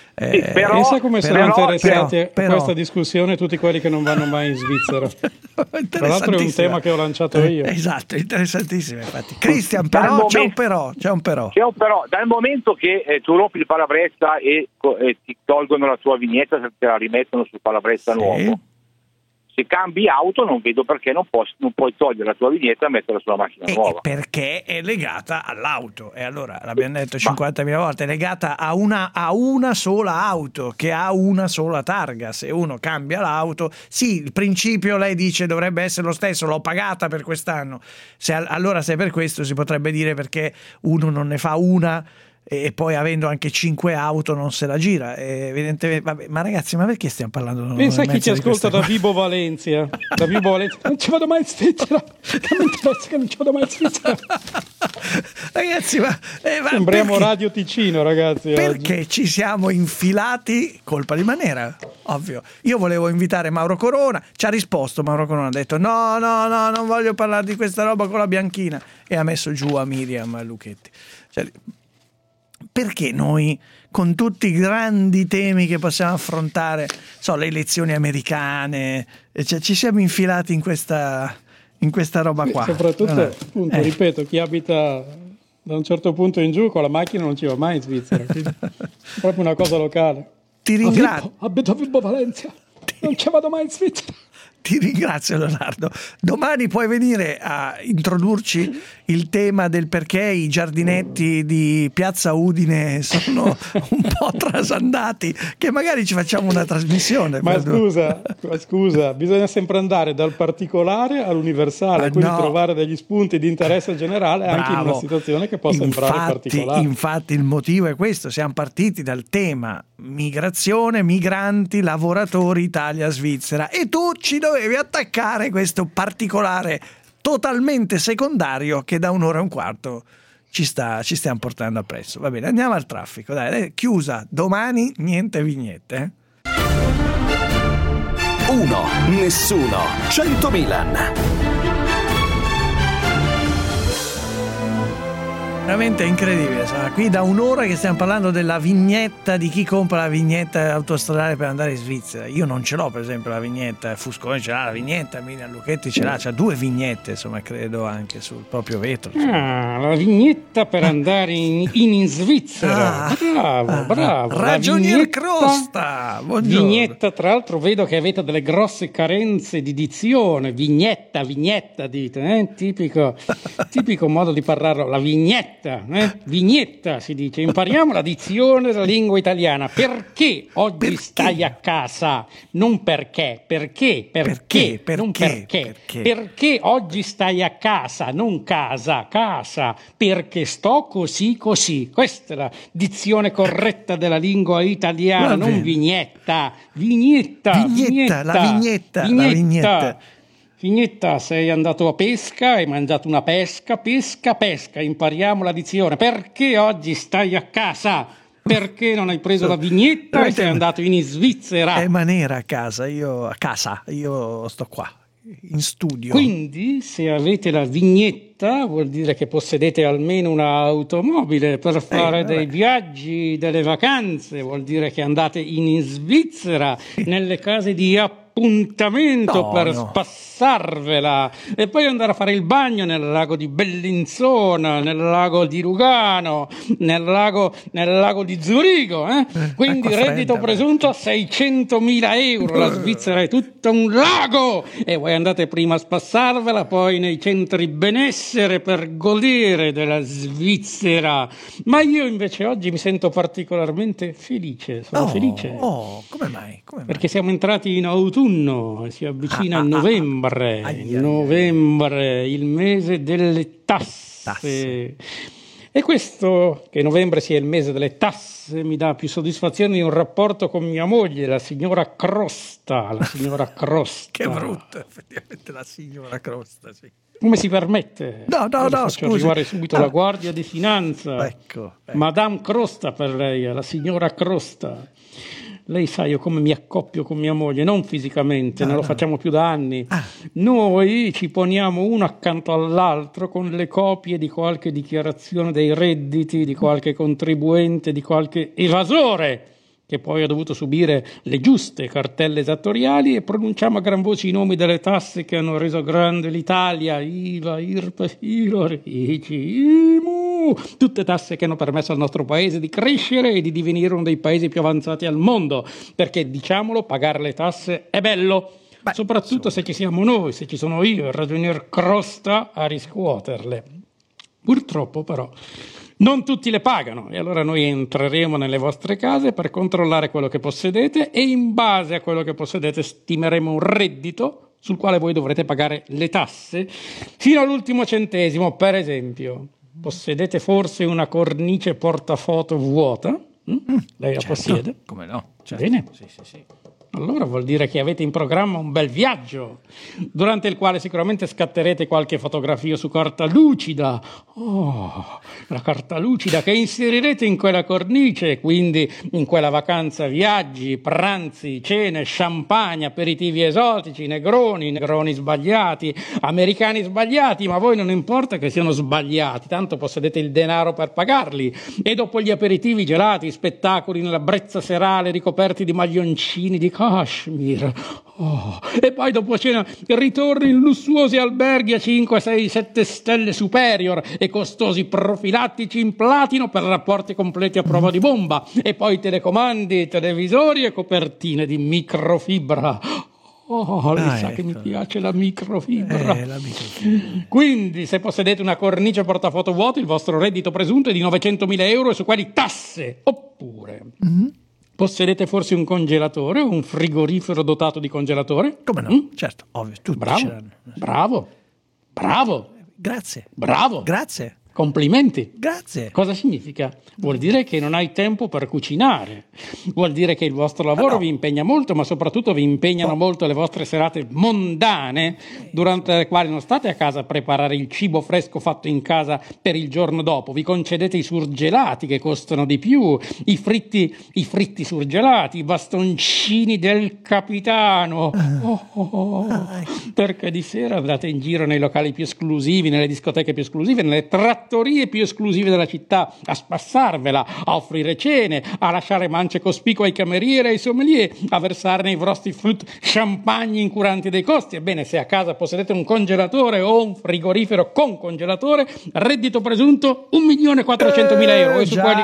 Pensa come sono interessati a questa discussione tutti quelli che non vanno mai in Svizzera. Tra l'altro è un tema che ho lanciato io. Esatto, interessantissimo infatti. Cristian, però c'è un però. Dal momento che tu rompi il parabrezza e ti tolgono la tua vignetta, te la rimettono sul parabrezza nuovo, Se cambi auto non vedo perché non puoi togliere la tua vignetta e metterla sulla macchina nuova. Perché è legata all'auto, e allora l'abbiamo detto 50.000 volte, è legata a una sola auto che ha una sola targa. Se uno cambia l'auto, sì, il principio lei dice dovrebbe essere lo stesso, l'ho pagata per quest'anno, allora se è per questo si potrebbe dire perché uno non ne fa una e poi avendo anche 5 auto non se la gira, evidentemente. Vabbè, ma ragazzi, ma perché stiamo parlando? Pensa a chi ci ascolta da Vibo Valencia. Da Vibo Valencia, non ci vado mai in Svizzera. Mi interessa che non ci vado mai in Svizzera. Ragazzi, ma sembriamo Radio Ticino, ragazzi. Perché oggi ci siamo infilati? Colpa di Manera, ovvio. Io volevo invitare Mauro Corona, ci ha risposto Mauro Corona, ha detto no, non voglio parlare di questa roba con la Bianchina, e ha messo giù a Miriam e Lucchetti. Cioè, perché noi, con tutti i grandi temi che possiamo affrontare, le elezioni americane, cioè, ci siamo infilati in questa roba qua? Soprattutto, appunto, ripeto, chi abita da un certo punto in giù con la macchina non ci va mai in Svizzera, quindi è proprio una cosa locale. Ti ringrazio. Abito a Vibo Valencia, non ci vado mai in Svizzera. Ti ringrazio, Leonardo. Domani puoi venire a introdurci il tema del perché i giardinetti di Piazza Udine sono un po' trasandati, che magari ci facciamo una trasmissione. Ma scusa, bisogna sempre andare dal particolare all'universale, quindi trovare degli spunti di interesse generale anche in una situazione che può sembrare particolare. Infatti il motivo è questo, siamo partiti dal tema migrazione, migranti, lavoratori, Italia-Svizzera, e tu ci dovevi attaccare questo particolare totalmente secondario che da un'ora e un quarto ci stiamo portando appresso. Va bene, andiamo al traffico, dai, chiusa, domani niente vignette. 1, nessuno, 100 Milan. Veramente incredibile, qui da un'ora che stiamo parlando della vignetta, di chi compra la vignetta autostradale per andare in Svizzera. Io non ce l'ho, per esempio, la vignetta, Fusconi ce l'ha la vignetta, Miriam Lucchetti ce l'ha, c'ha 2 vignette, insomma, credo anche sul proprio vetro. La vignetta per andare in Svizzera. Bravo. Ragionier Crosta, buongiorno. Vignetta, tra l'altro vedo che avete delle grosse carenze di dizione. Vignetta dite, tipico modo di parlarlo, la vignetta. Vignetta si dice, impariamo la dizione della lingua italiana. Perché oggi stai a casa? Non perché non perché. Perché oggi stai a casa, non casa, perché sto così. Questa è la dizione corretta della lingua italiana, non vignetta. La vignetta. Vignetta, sei andato a pesca, hai mangiato una pesca, impariamo la dizione. Perché oggi stai a casa? Perché non hai preso la vignetta e sei andato in Svizzera? È Manera a casa, io sto qua, in studio. Quindi, se avete la vignetta, vuol dire che possedete almeno un'automobile per fare dei viaggi, delle vacanze, vuol dire che andate in Svizzera, nelle case di appuntamento per spassarvela e poi andare a fare il bagno nel lago di Bellinzona, nel lago di Lugano, nel lago di Zurigo, quindi reddito presunto a 600.000 euro. La Svizzera è tutto un lago e voi andate prima a spassarvela, poi nei centri benessere per godere della Svizzera. Ma io invece oggi mi sento particolarmente felice, sono felice. Come mai? Perché siamo entrati in autunno, si avvicina il novembre, il mese delle tasse. E questo, che novembre sia il mese delle tasse, mi dà più soddisfazione di un rapporto con mia moglie, la signora Crosta. Che brutto, effettivamente, la signora Crosta, sì. Come si permette? No, scusi. Arrivare subito la Guardia di Finanza. Ecco. Madame Crosta per lei, la signora Crosta. Lei sa io come mi accoppio con mia moglie, non fisicamente, lo facciamo più da anni. Noi ci poniamo uno accanto all'altro con le copie di qualche dichiarazione dei redditi, di qualche contribuente, di qualche evasore che poi ha dovuto subire le giuste cartelle esattoriali, e pronunciamo a gran voce i nomi delle tasse che hanno reso grande l'Italia: IVA, IRPEF, IROR, ICI, IMU, tutte tasse che hanno permesso al nostro paese di crescere e di divenire uno dei paesi più avanzati al mondo, perché, diciamolo, pagare le tasse è bello. soprattutto se ci siamo noi, se ci sono io, il ragionier Crosta a riscuoterle. Purtroppo però non tutti le pagano e allora noi entreremo nelle vostre case per controllare quello che possedete e in base a quello che possedete stimeremo un reddito sul quale voi dovrete pagare le tasse fino all'ultimo centesimo. Per esempio, possedete forse una cornice portafoto vuota? Lei la possiede? Come no? Certo. Bene. Sì. Allora vuol dire che avete in programma un bel viaggio, durante il quale sicuramente scatterete qualche fotografia su carta lucida. La carta lucida che inserirete in quella cornice, quindi in quella vacanza viaggi, pranzi, cene, champagne, aperitivi esotici, negroni sbagliati, americani sbagliati, ma a voi non importa che siano sbagliati, tanto possedete il denaro per pagarli. E dopo gli aperitivi gelati, spettacoli nella brezza serale ricoperti di maglioncini di Kashmir. E poi dopo cena ritorni in lussuosi alberghi a 5, 6, 7 stelle superior e costosi profilattici in platino per rapporti completi a prova di bomba, e poi telecomandi, televisori e copertine di microfibra. Lei sa che mi piace la microfibra. Quindi, se possedete una cornice portafoto vuota, il vostro reddito presunto è di 900.000 euro e su quelli tasse. Oppure possedete forse un congelatore o un frigorifero dotato di congelatore? Come no? Certo, ovvio. Tutti Bravo. Grazie. Bravo. Grazie. Complimenti. Grazie. Cosa significa? Vuol dire che non hai tempo per cucinare. Vuol dire che il vostro lavoro vi impegna molto, ma soprattutto vi impegnano molto le vostre serate mondane, durante le quali non state a casa a preparare il cibo fresco fatto in casa per il giorno dopo. Vi concedete i surgelati che costano di più, i fritti surgelati, i bastoncini del capitano. Perché di sera andate in giro nei locali più esclusivi, nelle discoteche più esclusive, nelle trattorie più esclusive della città, a spassarvela, a offrire cene, a lasciare mance cospicue ai camerieri e ai sommelier, a versare nei vostri fruit champagne incuranti dei costi. Ebbene, se a casa possedete un congelatore o un frigorifero con congelatore, reddito presunto 1.400.000 euro e su quelli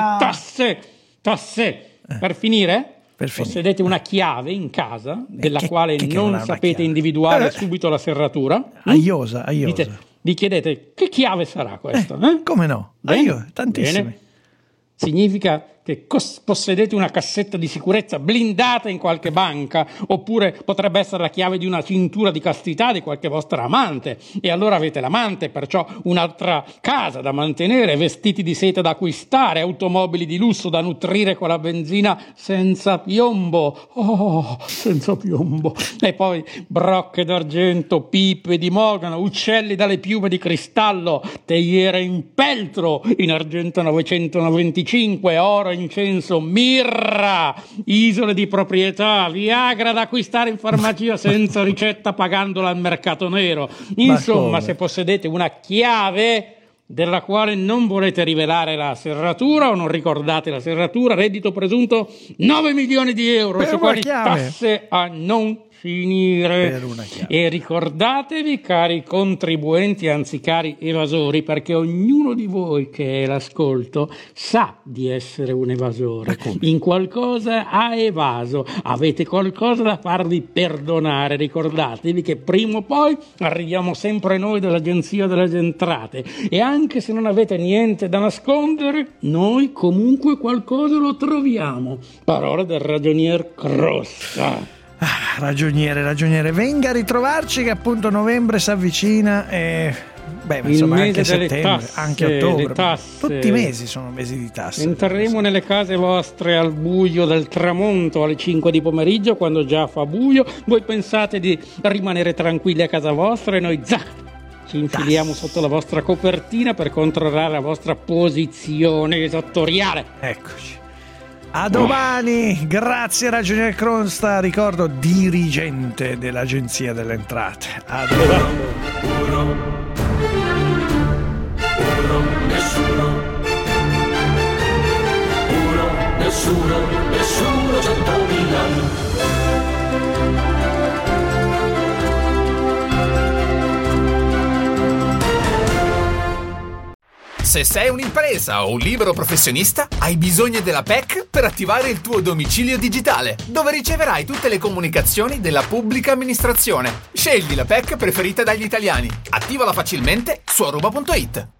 tasse. Per finire, possedete una chiave in casa della quale non sapete individuare subito la serratura. Aiosa. Vi chiedete che chiave sarà questa? Come no? Tantissime. Bene. Significa che possedete una cassetta di sicurezza blindata in qualche banca, oppure potrebbe essere la chiave di una cintura di castità di qualche vostra amante, e allora avete l'amante, perciò un'altra casa da mantenere, vestiti di seta da acquistare, automobili di lusso da nutrire con la benzina senza piombo. Senza piombo. E poi brocche d'argento, pipe di mogano, uccelli dalle piume di cristallo, teiere in peltro in argento 995, oro, incenso, mirra, isole di proprietà, Viagra da acquistare in farmacia senza ricetta pagandola al mercato nero. Insomma, se possedete una chiave della quale non volete rivelare la serratura o non ricordate la serratura, reddito presunto 9 milioni di euro e su quali tasse a non finire. E ricordatevi, cari contribuenti, anzi cari evasori, perché ognuno di voi che è l'ascolto sa di essere un evasore. In qualcosa ha evaso, avete qualcosa da farvi perdonare. Ricordatevi che prima o poi arriviamo sempre noi dall'Agenzia delle Entrate, e anche se non avete niente da nascondere, noi comunque qualcosa lo troviamo. Parole del ragionier Crosta. Ragioniere, venga a ritrovarci che appunto novembre si avvicina e insomma anche settembre, tasse, anche ottobre, tutti i mesi sono mesi di tasse. Entreremo nelle case vostre al buio del tramonto alle 5 di pomeriggio, quando già fa buio. Voi pensate di rimanere tranquilli a casa vostra e noi ci infiliamo sotto la vostra copertina per controllare la vostra posizione esattoriale. Eccoci. A domani, grazie ragionier Crosta, ricordo dirigente dell'Agenzia delle Entrate. A domani. Nessuno 100.000. Se sei un'impresa o un libero professionista, hai bisogno della PEC per attivare il tuo domicilio digitale, dove riceverai tutte le comunicazioni della pubblica amministrazione. Scegli la PEC preferita dagli italiani. Attivala facilmente su aruba.it.